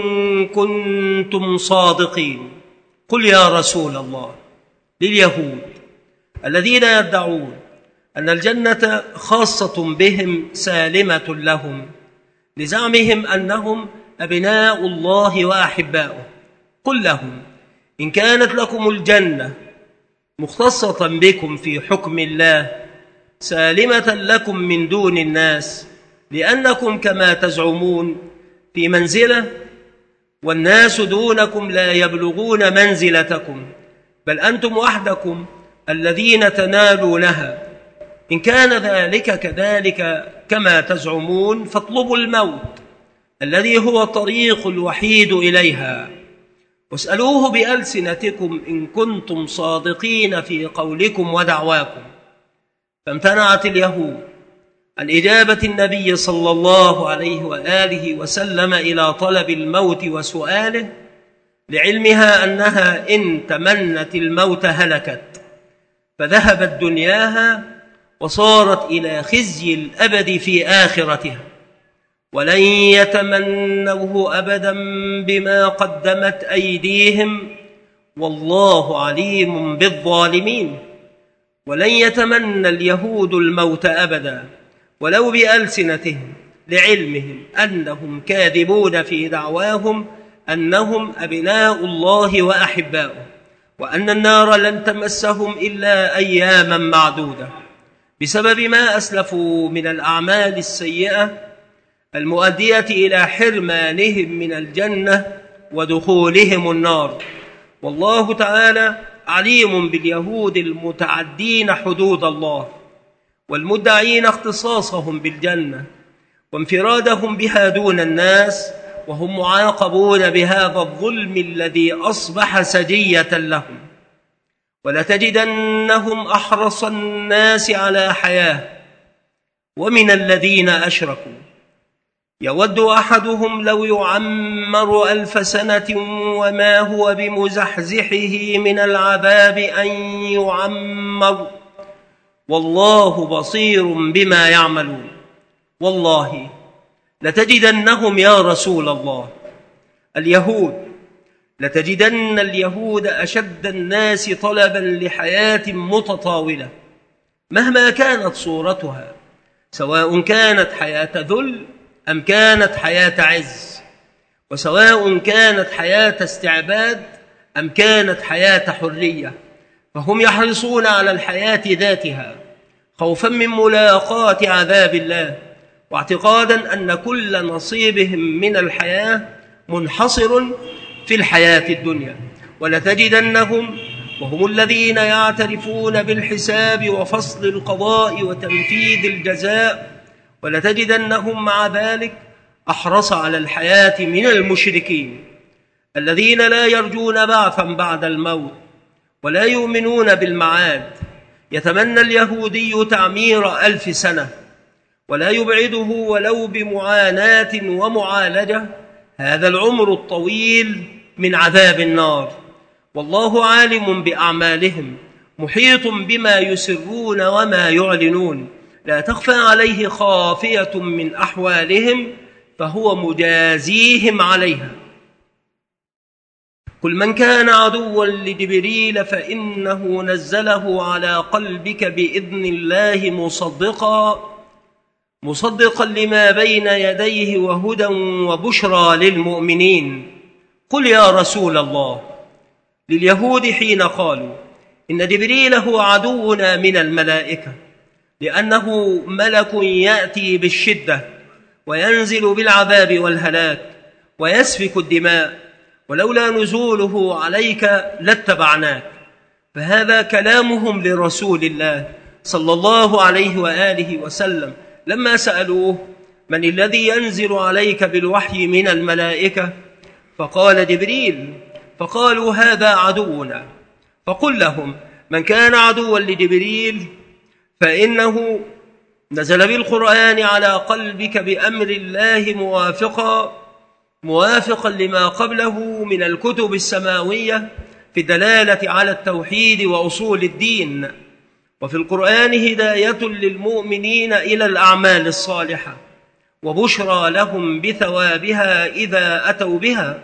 كنتم صادقين. قل يا رسول الله لليهود الذين يدعون أن الجنة خاصة بهم سالمة لهم لزعمهم أنهم أبناء الله وأحباؤه، قل لهم إن كانت لكم الجنة مختصة بكم في حكم الله سالمة لكم من دون الناس، لأنكم كما تزعمون في منزلة والناس دونكم لا يبلغون منزلتكم، بل أنتم وحدكم الذين تنالونها. إن كان ذلك كذلك كما تزعمون فاطلبوا الموت الذي هو الطريق الوحيد إليها، واسألوه بألسنتكم إن كنتم صادقين في قولكم ودعواكم. فامتنعت اليهود عن إجابة النبي صلى الله عليه وآله وسلم إلى طلب الموت وسؤاله، لعلمها أنها إن تمنت الموت هلكت، فذهبت دنياها وصارت إلى خزي الأبد في آخرتها، ولن يتمنوه أبدا بما قدمت أيديهم والله عليم بالظالمين. ولن يتمنى اليهود الموت أبدا ولو بألسنتهم، لعلمهم أنهم كاذبون في دعواهم أنهم أبناء الله وأحباؤه، وأن النار لن تمسهم إلا أياما معدودة بسبب ما أسلفوا من الأعمال السيئة المؤدية إلى حرمانهم من الجنة ودخولهم النار. والله تعالى عليم باليهود المتعدين حدود الله والمدعين اختصاصهم بالجنة وانفرادهم بها دون الناس، وهم معاقبون بهذا الظلم الذي أصبح سجية لهم. ولتجدنهم أحرص الناس على حياة ومن الذين أشركوا يود أحدهم لو يعمر ألف سنة وما هو بمزحزحه من العذاب أن يعمر والله بصير بما يعملون. والله لتجدنهم يا رسول الله اليهود لتجدن اليهود أشد الناس طلبا لحياة متطاولة مهما كانت صورتها، سواء كانت حياة ذل أم كانت حياة عز، وسواء كانت حياة استعباد أم كانت حياة حرية، فهم يحرصون على الحياة ذاتها خوفا من ملاقاة عذاب الله، واعتقادا أن كل نصيبهم من الحياة منحصر في الحياة الدنيا. ولتجدنهم وهم الذين يعترفون بالحساب وفصل القضاء وتنفيذ الجزاء، ولتجدنهم مع ذلك أحرص على الحياة من المشركين الذين لا يرجون بعثا بعد الموت ولا يؤمنون بالمعاد. يتمنى اليهودي تعمير ألف سنة ولا يبعده ولو بمعاناة ومعالجة هذا العمر الطويل من عذاب النار. والله عالم بأعمالهم محيط بما يسرون وما يعلنون، لا تخفى عليه خافية من أحوالهم فهو مجازيهم عليها. قل من كان عدوا لجبريل فإنه نزله على قلبك بإذن الله مصدقا مصدقا لما بين يديه وهدى وبشرى للمؤمنين. قل يا رسول الله لليهود حين قالوا إن جبريل هو عدونا من الملائكة لأنه ملك يأتي بالشدة وينزل بالعذاب والهلاك ويسفك الدماء، ولولا نزوله عليك لاتبعناك. فهذا كلامهم لرسول الله صلى الله عليه وآله وسلم لما سألوه من الذي ينزل عليك بالوحي من الملائكة؟ فقال جبريل، فقالوا هذا عدونا. فقل لهم من كان عدوا لجبريل فإنه نزل بالقرآن على قلبك بأمر الله موافقا موافقا لما قبله من الكتب السماوية في الدلالة على التوحيد وأصول الدين. وفي القرآن هداية للمؤمنين إلى الأعمال الصالحة وبشرى لهم بثوابها إذا أتوا بها.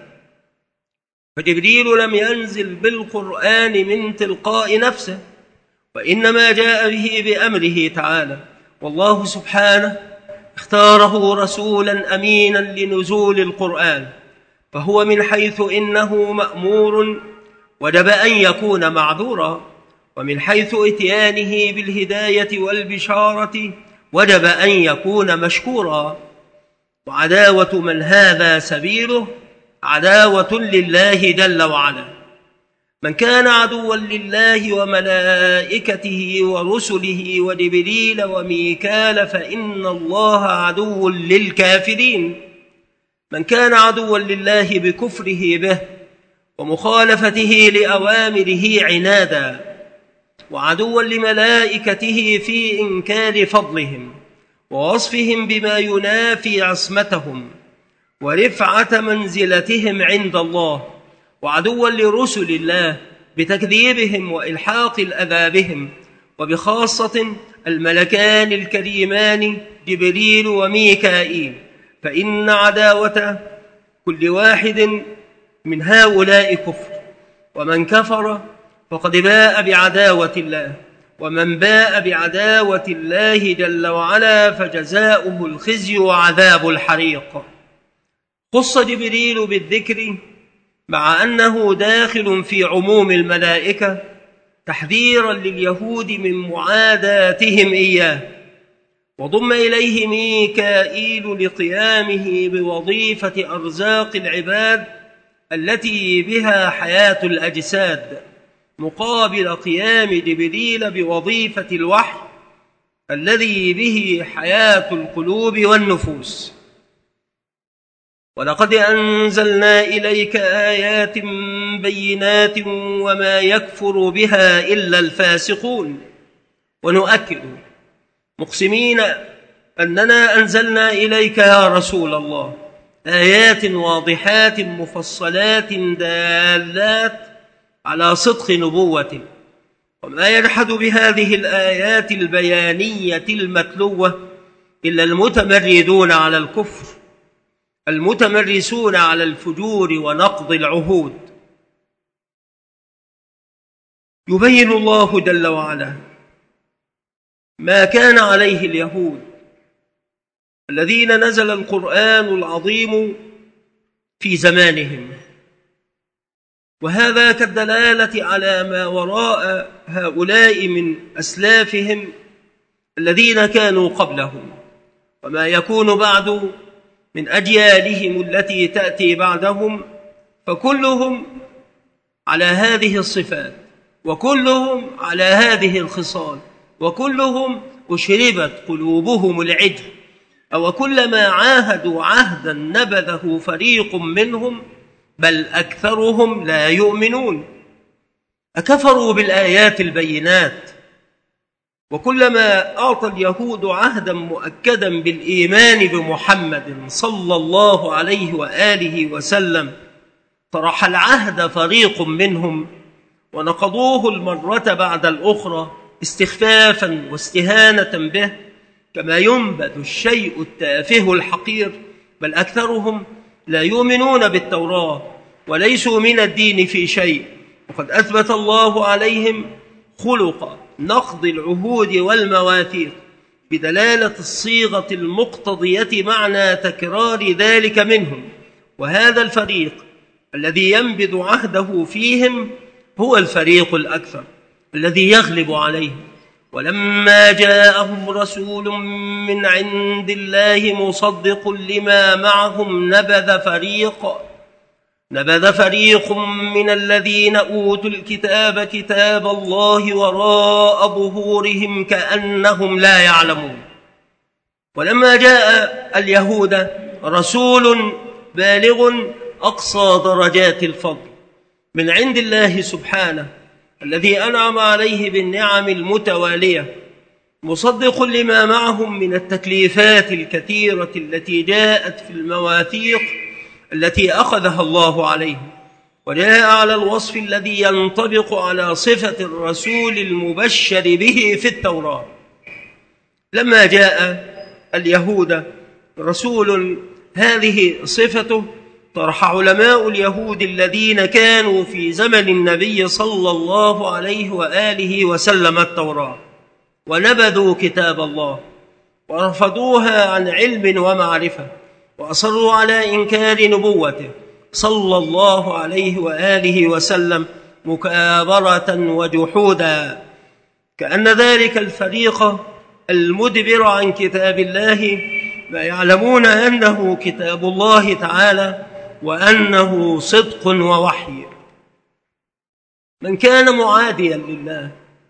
فجبريل لم ينزل بالقرآن من تلقاء نفسه، وإنما جاء به بأمره تعالى، والله سبحانه اختاره رسولا أمينا لنزول القرآن، فهو من حيث إنه مأمور وجب أن يكون معذورا، ومن حيث إتيانه بالهداية والبشارة وجب أن يكون مشكورا. وعداوة من هذا سبيله عداوة لله جل وعلا. من كان عدوا لله وملائكته ورسله وجبريل وميكال فإن الله عدو للكافرين. من كان عدوا لله بكفره به ومخالفته لأوامره عنادا، وعدوا لملائكته في إنكار فضلهم ووصفهم بما ينافي عصمتهم ورفعة منزلتهم عند الله، وعدوا لرسل الله بتكذيبهم وإلحاق الأذى بهم، وبخاصة الملكان الكريمان جبريل وميكائيل، فإن عداوة كل واحد من هؤلاء كفر، ومن كفر فقد باء بعداوة الله، ومن باء بعداوة الله جل وعلا فجزاؤه الخزي وعذاب الحريق. خص جبريل بالذكر مع أنه داخل في عموم الملائكة تحذيرا لليهود من معاداتهم إياه، وضم إليه ميكائيل لقيامه بوظيفة أرزاق العباد التي بها حياة الأجساد، مقابل قيام جبريل بوظيفة الوحي الذي به حياة القلوب والنفوس. ولقد أنزلنا إليك آيات بينات وما يكفر بها إلا الفاسقون. ونؤكد مقسمين أننا أنزلنا إليك يا رسول الله آيات واضحات مفصلات دالات على صدق نبوته، وما يجحد بهذه الآيات البيانية المتلوة إلا المتمردون على الكفر المتمرسون على الفجور ونقض العهود. يبين الله جل وعلا ما كان عليه اليهود الذين نزل القرآن العظيم في زمانهم، وهذا كالدلالة على ما وراء هؤلاء من أسلافهم الذين كانوا قبلهم، وما يكون بعد من أجيالهم التي تأتي بعدهم، فكلهم على هذه الصفات، وكلهم على هذه الخصال، وكلهم أشربت قلوبهم العجل، أو كلما عاهدوا عهدا نبذه فريق منهم بل أكثرهم لا يؤمنون. أكفروا بالآيات البينات، وكلما أعطى اليهود عهدا مؤكدا بالإيمان بمحمد صلى الله عليه وآله وسلم طرح العهد فريق منهم ونقضوه المرة بعد الأخرى استخفافا واستهانة به، كما ينبذ الشيء التافه الحقير، بل أكثرهم لا يؤمنون بالتوراة وليسوا من الدين في شيء، وقد أثبت الله عليهم خلق نقض العهود والمواثيق بدلالة الصيغة المقتضية معنى تكرار ذلك منهم. وهذا الفريق الذي ينبذ عهده فيهم هو الفريق الأكثر الذي يغلب عليهم. ولما جاءهم رسول من عند الله مصدق لما معهم نبذ فريق نبذ فريق من الذين أوتوا الكتاب كتاب الله وراء ظهورهم كأنهم لا يعلمون. ولما جاء اليهود رسول بالغ أقصى درجات الفضل من عند الله سبحانه الذي أنعم عليه بالنعم المتوالية، مصدق لما معهم من التكليفات الكثيرة التي جاءت في المواثيق التي أخذها الله عليهم، وجاء على الوصف الذي ينطبق على صفة الرسول المبشر به في التوراة. لما جاء اليهود رسول هذه صفته، طرح علماء اليهود الذين كانوا في زمن النبي صلى الله عليه وآله وسلم التوراة، ونبذوا كتاب الله ورفضوها عن علم ومعرفة، وأصروا على إنكار نبوته صلى الله عليه وآله وسلم مكابرة وجحودا، كأن ذلك الفريق المدبر عن كتاب الله ما يعلمون أنه كتاب الله تعالى وأنه صدق ووحي. من كان معاديا لله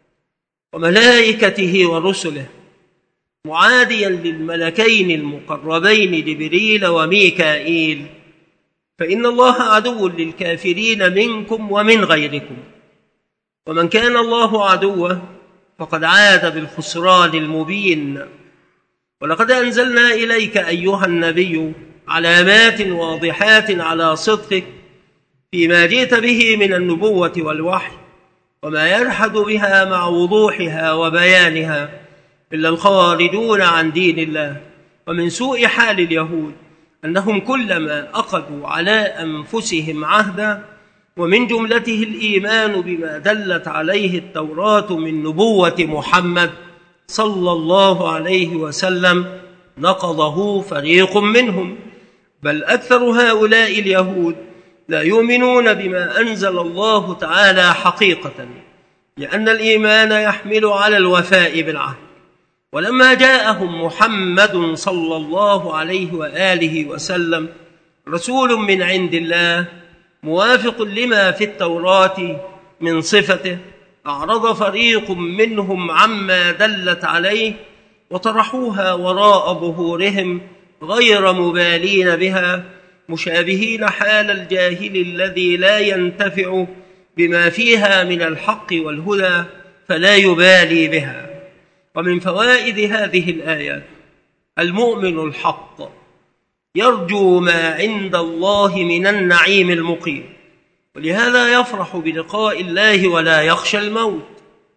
وملائكته ورسله، معاديا للملكين المقربين جبريل وميكائيل، فإن الله عدو للكافرين منكم ومن غيركم. ومن كان الله عدوه فقد عاد بالخسران المبين. ولقد أنزلنا إليك أيها النبي علامات واضحات على صدقك فيما جئت به من النبوة والوحي، وما يلحد بها مع وضوحها وبيانها إلا الخارجون عن دين الله. ومن سوء حال اليهود أنهم كلما أخذوا على أنفسهم عهدا، ومن جملته الإيمان بما دلت عليه التوراة من نبوة محمد صلى الله عليه وسلم، نقضه فريق منهم. بل أكثر هؤلاء اليهود لا يؤمنون بما أنزل الله تعالى حقيقة، لأن الإيمان يحمل على الوفاء بالعهد. ولما جاءهم محمد صلى الله عليه وآله وسلم رسول من عند الله موافق لما في التوراة من صفته، أعرض فريق منهم عما دلت عليه وطرحوها وراء ظهورهم غير مبالين بها، مشابهين حال الجاهل الذي لا ينتفع بما فيها من الحق والهدى فلا يبالي بها. ومن فوائد هذه الآيات: المؤمن الحق يرجو ما عند الله من النعيم المقيم، ولهذا يفرح بلقاء الله ولا يخشى الموت.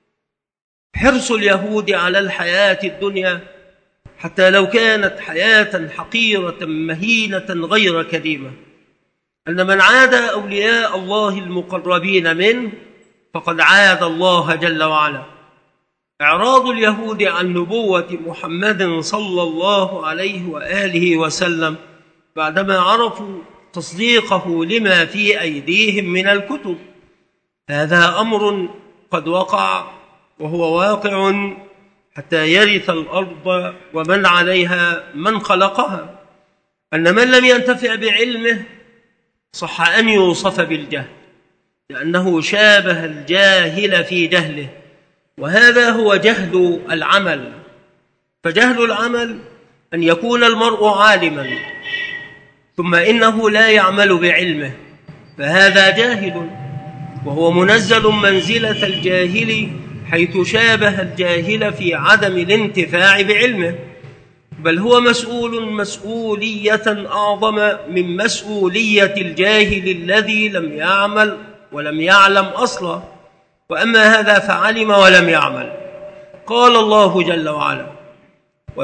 حرص اليهود على الحياة الدنيا حتى لو كانت حياة حقيرة مهينة غير كريمة، أن من عاد أولياء الله المقربين منه فقد عاد الله جل وعلا. إعراض اليهود عن نبوة محمد صلى الله عليه وآله وسلم بعدما عرفوا تصديقه لما في أيديهم من الكتب، هذا أمر قد وقع وهو واقع حتى يرث الأرض ومن عليها من خلقها، أن من لم ينتفع بعلمه صح أن يوصف بالجهل، لأنه شابه الجاهل في جهله، وهذا هو جهل العمل. فجهل العمل أن يكون المرء عالما ثم إنه لا يعمل بعلمه، فهذا جاهل، وهو منزل منزلة الجاهل حيث شابه الجاهل في عدم الانتفاع بعلمه، بل هو مسؤول مسؤولية أعظم من مسؤولية الجاهل الذي لم يعمل ولم يعلم أصلا. وأما هذا فعلم ولم يعمل. قال الله جل وعلا: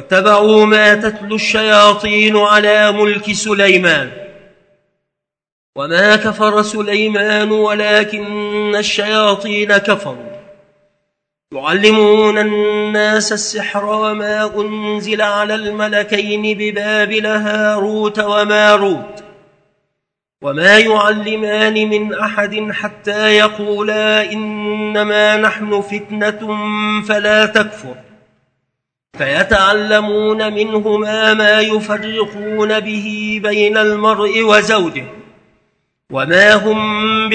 واتبعوا ما تتلو الشياطين على ملك سليمان وما كفر سليمان ولكن الشياطين كفروا يعلمون الناس السحر وما أنزل على الملكين ببابل هاروت وماروت وما يعلمان من أحد حتى يقولا إنما نحن فتنة فلا تكفر فيتعلمون منهما ما يفرقون به بين المرء وزوجه وما هم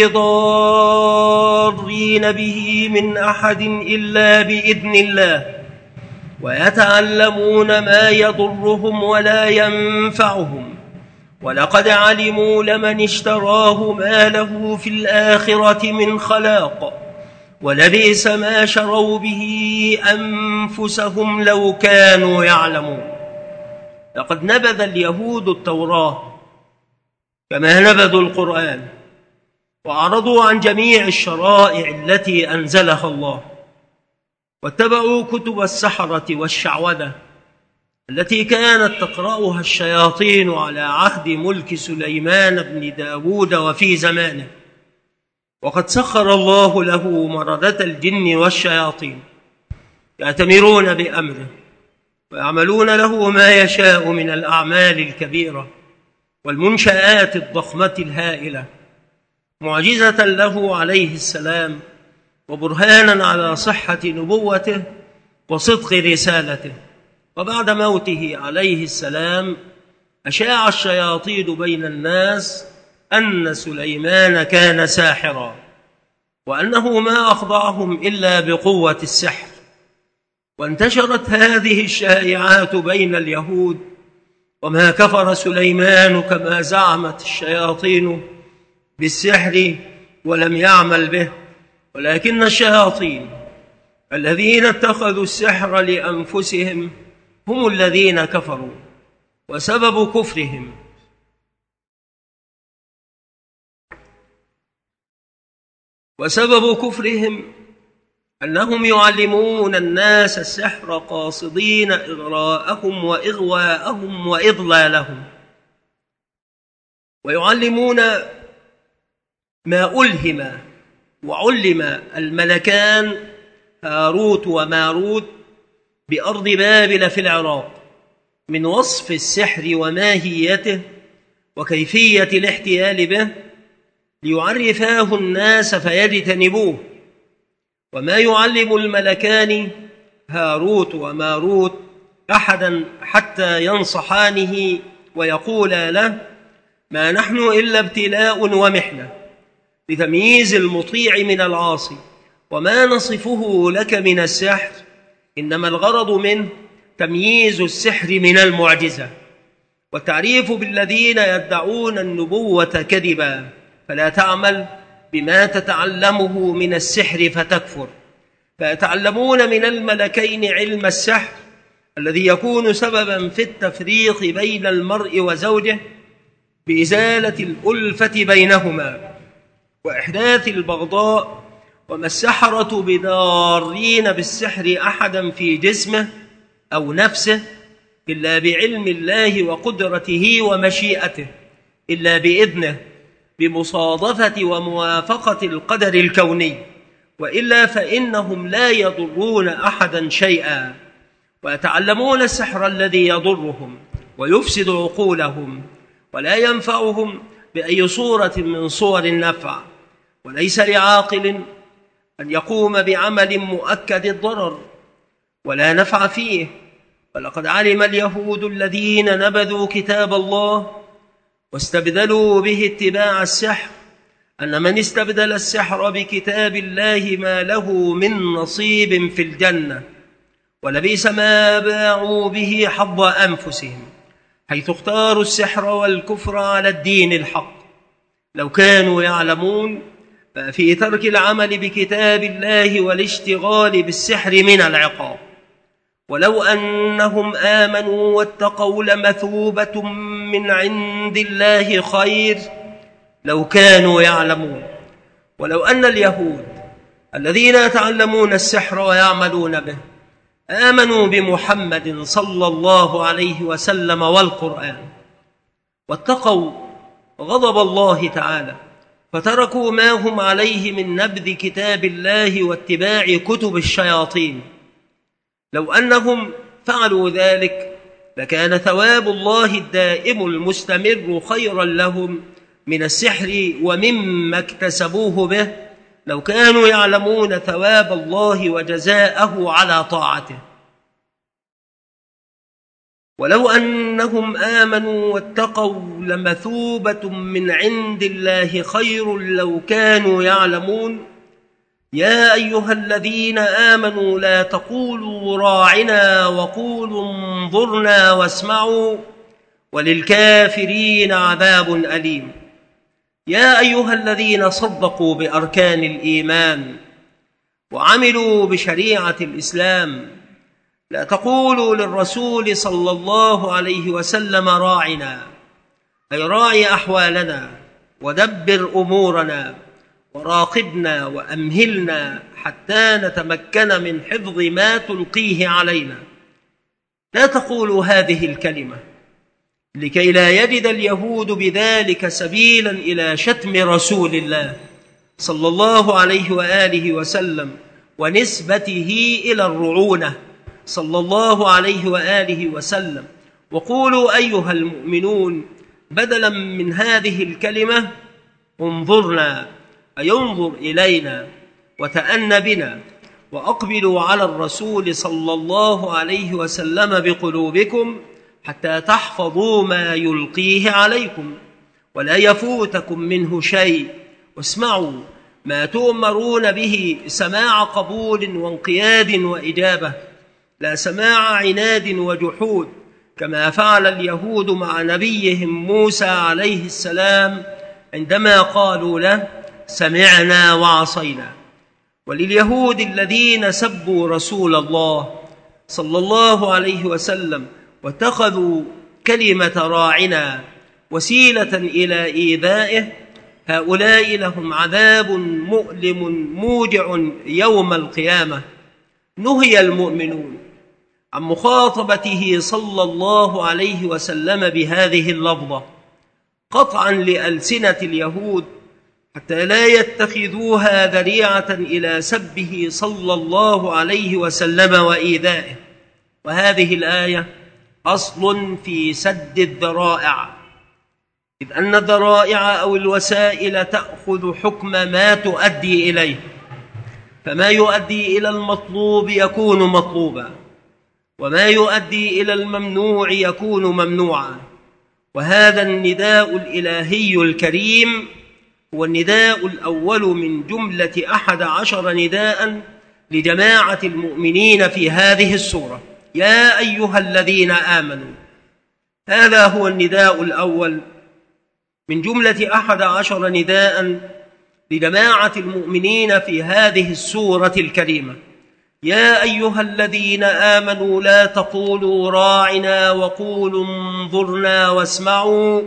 بضارين به من أحد إلا بإذن الله ويتعلمون ما يضرهم ولا ينفعهم ولقد علموا لمن اشتراه ما له في الآخرة من خلاق ولبئس ما شروا به أنفسهم لو كانوا يعلمون. لقد نبذ اليهود التوراة كما نبذوا القرآن وأعرضوا عن جميع الشرائع التي أنزلها الله واتبعوا كتب السحرة والشعوذة التي كانت تقرأها الشياطين على عهد ملك سليمان بن داود وفي زمانه. وقد سخر الله له مردة الجن والشياطين يأتمرون بأمره ويعملون له ما يشاء من الأعمال الكبيرة والمنشآت الضخمة الهائلة معجزة له عليه السلام وبرهانا على صحة نبوته وصدق رسالته. وبعد موته عليه السلام أشاع الشياطين بين الناس أن سليمان كان ساحرا وأنه ما أخضعهم إلا بقوة السحر. وانتشرت هذه الشائعات بين اليهود وما كفر سليمان كما زعمت الشياطين بالسحر ولم يعمل به ولكن الشياطين الذين اتخذوا السحر لأنفسهم هم الذين كفروا. وسبب كفرهم وسبب كفرهم أنهم يعلمون الناس السحر قاصدين إغراءهم وإغواءهم وإضلالهم ويعلمون ما ألهم وعلم الملكان هاروت وماروت بأرض بابل في العراق من وصف السحر وماهيته وكيفية الاحتيال به ليعرفاه الناس فيجتنبوه. وما يعلم الملكان هاروت وماروت أحدا حتى ينصحانه ويقولا له ما نحن إلا ابتلاء ومحنة لتمييز المطيع من العاصي وما نصفه لك من السحر إنما الغرض منه تمييز السحر من المعجزة والتعريف بالذين يدعون النبوة كذبا فلا تعمل بما تتعلمه من السحر فتكفر. فيتعلمون من الملكين علم السحر الذي يكون سببا في التفريق بين المرء وزوجه بإزالة الألفة بينهما وإحداث البغضاء. وما السحرة بدارين بالسحر أحدا في جسمه أو نفسه إلا بعلم الله وقدرته ومشيئته إلا بإذنه بمصادفة وموافقة القدر الكوني وإلا فإنهم لا يضرون أحدا شيئا. ويتعلمون السحر الذي يضرهم ويفسد عقولهم ولا ينفعهم بأي صورة من صور النفع. وليس لعاقل أن يقوم بعمل مؤكد الضرر ولا نفع فيه. ولقد علم اليهود الذين نبذوا كتاب الله واستبدلوا به اتباع السحر أن من استبدل السحر بكتاب الله ما له من نصيب في الجنة ولبئس ما باعوا به حظ أنفسهم حيث اختاروا السحر والكفر على الدين الحق. لو كانوا يعلمون ففي ترك العمل بكتاب الله والاشتغال بالسحر من العقاب. ولو أنهم آمنوا واتقوا لمثوبة من عند الله خير لو كانوا يعلمون. ولو أن اليهود الذين يتعلمون السحر ويعملون به آمنوا بمحمد صلى الله عليه وسلم والقرآن واتقوا غضب الله تعالى، فتركوا ما هم عليه من نبذ كتاب الله واتباع كتب الشياطين. لو أنهم فعلوا ذلك لكان ثواب الله الدائم المستمر خيرا لهم من السحر ومما اكتسبوه به، لو كانوا يعلمون ثواب الله وجزاءه على طاعته. ولو أنهم آمنوا واتقوا لمثوبة من عند الله خير لو كانوا يعلمون. يا أيها الذين آمنوا لا تقولوا راعنا وقولوا انظرنا واسمعوا وللكافرين عذاب أليم. يا أيها الذين صدقوا بأركان الإيمان وعملوا بشريعة الإسلام لا تقولوا للرسول صلى الله عليه وسلم راعنا، أي راعي أحوالنا ودبر أمورنا وراقبنا وأمهلنا حتى نتمكن من حفظ ما تلقيه علينا. لا تقولوا هذه الكلمة لكي لا يجد اليهود بذلك سبيلا إلى شتم رسول الله صلى الله عليه وآله وسلم ونسبته إلى الرعونة صلى الله عليه وآله وسلم. وقولوا أيها المؤمنون بدلا من هذه الكلمة انظرنا، أي انظر إلينا وتأن بنا، وأقبلوا على الرسول صلى الله عليه وسلم بقلوبكم حتى تحفظوا ما يلقيه عليكم ولا يفوتكم منه شيء، واسمعوا ما تؤمرون به سماع قبول وانقياد وإجابة، لا سماع عناد وجحود كما فعل اليهود مع نبيهم موسى عليه السلام عندما قالوا له سمعنا وعصينا. ولليهود الذين سبوا رسول الله صلى الله عليه وسلم واتخذوا كلمة راعنا وسيلة إلى إيذائه، هؤلاء لهم عذاب مؤلم موجع يوم القيامة. نهي المؤمنون عن مخاطبته صلى الله عليه وسلم بهذه اللفظة قطعا لألسنة اليهود حتى لا يتخذوها ذريعة إلى سبه صلى الله عليه وسلم وإيذائه. وهذه الآية أصل في سد الذرائع، إذ أن الذرائع أو الوسائل تأخذ حكم ما تؤدي إليه، فما يؤدي إلى المطلوب يكون مطلوبا، وما يؤدي إلى الممنوع يكون ممنوعا. وهذا النداء الإلهي الكريم هو النداء الأول من جملة أحد عشر نداء لجماعة المؤمنين في هذه السورة. يا أيها الذين آمنوا، هذا هو النداء الأول من جملة أحد عشر نداء لجماعة المؤمنين في هذه السورة الكريمة. يا أيها الذين آمنوا لا تقولوا راعنا وقولوا انظرنا واسمعوا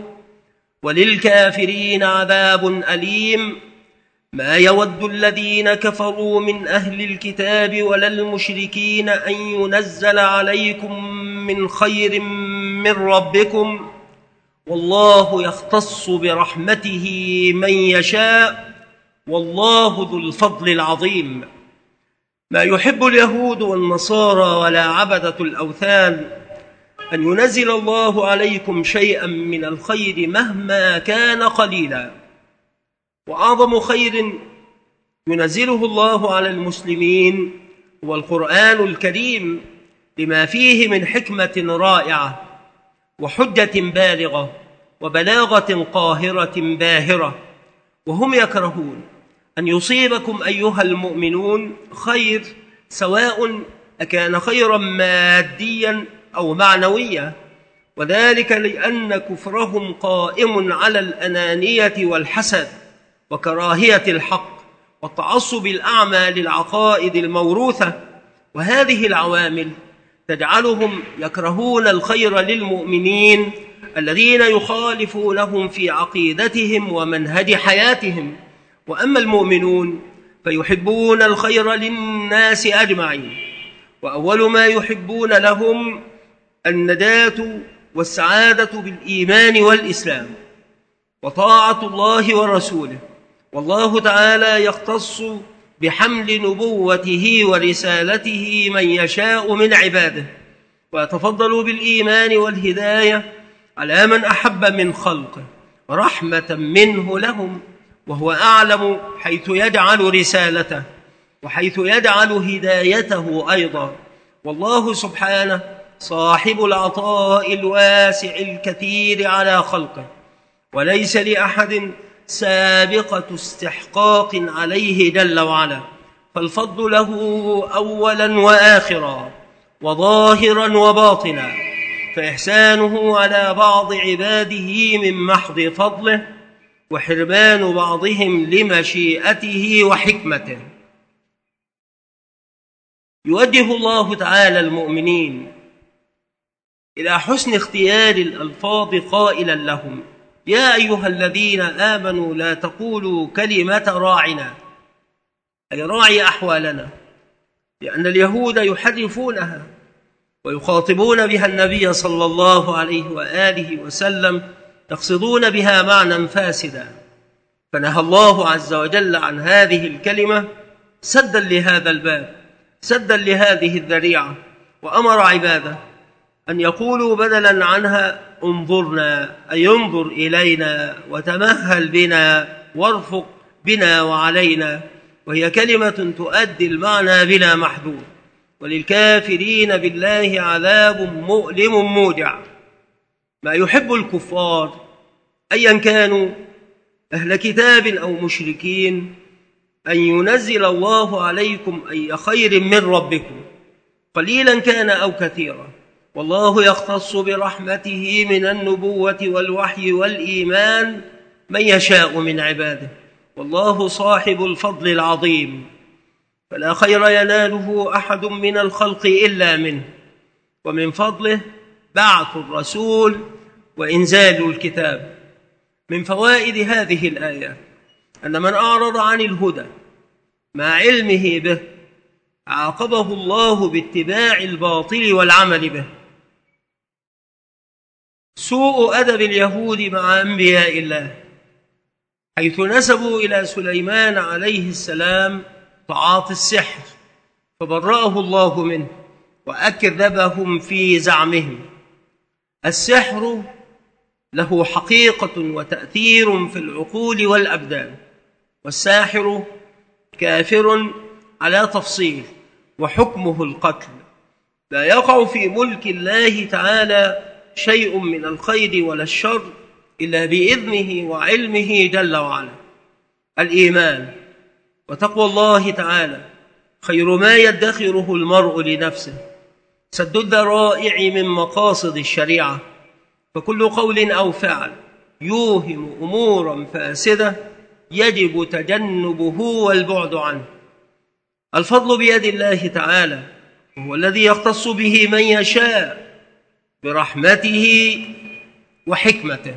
وللكافرين عذاب أليم. ما يود الذين كفروا من أهل الكتاب ولا المشركين أن ينزل عليكم من خير من ربكم، والله يختص برحمته من يشاء والله ذو الفضل العظيم. ما يحب اليهود والنصارى ولا عبدة الأوثان أن ينزل الله عليكم شيئا من الخير مهما كان قليلا، وأعظم خير ينزله الله على المسلمين هو القرآن الكريم لما فيه من حكمة رائعة وحجة بالغة وبلاغة قاهرة باهرة. وهم يكرهون أن يصيبكم أيها المؤمنون خير، سواء أكان خيرا ماديا أو معنويا، وذلك لأن كفرهم قائم على الأنانية والحسد وكراهية الحق والتعصب الأعمى للعقائد الموروثة. وهذه العوامل تجعلهم يكرهون الخير للمؤمنين الذين يخالفونهم في عقيدتهم ومنهج حياتهم. وأما المؤمنون فيحبون الخير للناس أجمعين، وأول ما يحبون لهم النجاة والسعادة بالإيمان والإسلام. وطاعة الله ورسوله. والله تعالى يختص بحمل نبوته ورسالته من يشاء من عباده، ويتفضل بالإيمان والهداية على من أحب من خلقه رحمة منه لهم، وهو أعلم حيث يجعل رسالته وحيث يجعل هدايته أيضا. والله سبحانه صاحب العطاء الواسع الكثير على خلقه، وليس لأحد سابقة استحقاق عليه جل وعلا، فالفضل له أولا وآخرا وظاهرا وباطنا، فإحسانه على بعض عباده من محض فضله، وحرمان بعضهم لمشيئته وحكمته. يوجه الله تعالى المؤمنين إلى حسن اختيار الألفاظ قائلا لهم: يا أيها الذين آمنوا لا تقولوا كلمة راعنا، أي راعي أحوالنا، لأن اليهود يحرفونها ويخاطبون بها النبي صلى الله عليه وآله وسلم، يقصدون بها معنى فاسدا، فنهى الله عز وجل عن هذه الكلمة سدا لهذا الباب، سدا لهذه الذريعة، وأمر عباده أن يقولوا بدلا عنها: انظرنا، أي انظر إلينا وتمهل بنا وارفق بنا وعلينا، وهي كلمة تؤدي المعنى بلا محذور. وللكافرين بالله عذاب مؤلم موجع. ما يحب الكفار أيا كانوا أهل كتاب أو مشركين أن ينزل الله عليكم أي خير من ربكم، قليلا كان أو كثيرا، والله يختص برحمته من النبوة والوحي والإيمان من يشاء من عباده، والله صاحب الفضل العظيم، فلا خير يناله أحد من الخلق إلا منه. ومن فضله بعث الرسول وإنزال الكتاب. من فوائد هذه الآيات أن من أعرض عن الهدى مع علمه به عاقبه الله باتباع الباطل والعمل به. سوء أدب اليهود مع أنبياء الله، حيث نسبوا إلى سليمان عليه السلام تعاطي السحر فبرأه الله منه وأكذبهم في زعمهم. السحر له حقيقة وتأثير في العقول والأبدان، والساحر كافر على تفصيل، وحكمه القتل. لا يقع في ملك الله تعالى شيء من الخير ولا الشر إلا بإذنه وعلمه جل وعلا. الإيمان وتقوى الله تعالى خير ما يدخره المرء لنفسه، سد الذرائع من مقاصد الشريعة، فكل قول أو فعل يوهم أمورا فاسدة يجب تجنبه والبعد عنه. الفضل بيد الله تعالى، وهو الذي يختص به من يشاء برحمته وحكمته.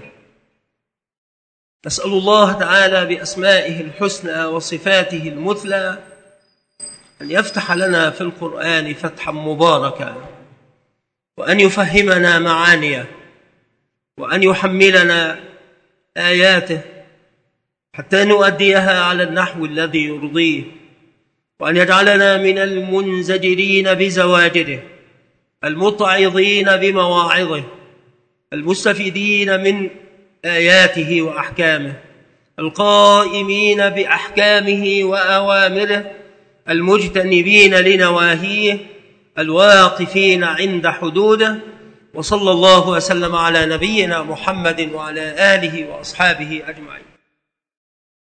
نسأل الله تعالى بأسمائه الحسنى وصفاته المثلى أن يفتح لنا في القرآن فتحا مباركا، وأن يفهمنا معانيه، وأن يحملنا آياته حتى نؤديها على النحو الذي يرضيه، وأن يجعلنا من المنزجرين بزواجره، المتعظين بمواعظه، المستفيدين من آياته وأحكامه، القائمين بأحكامه وأوامره، المجتنبين لنواهيه، الواقفين عند حدوده. وصلى الله وسلم على نبينا محمد وعلى آله وأصحابه أجمعين.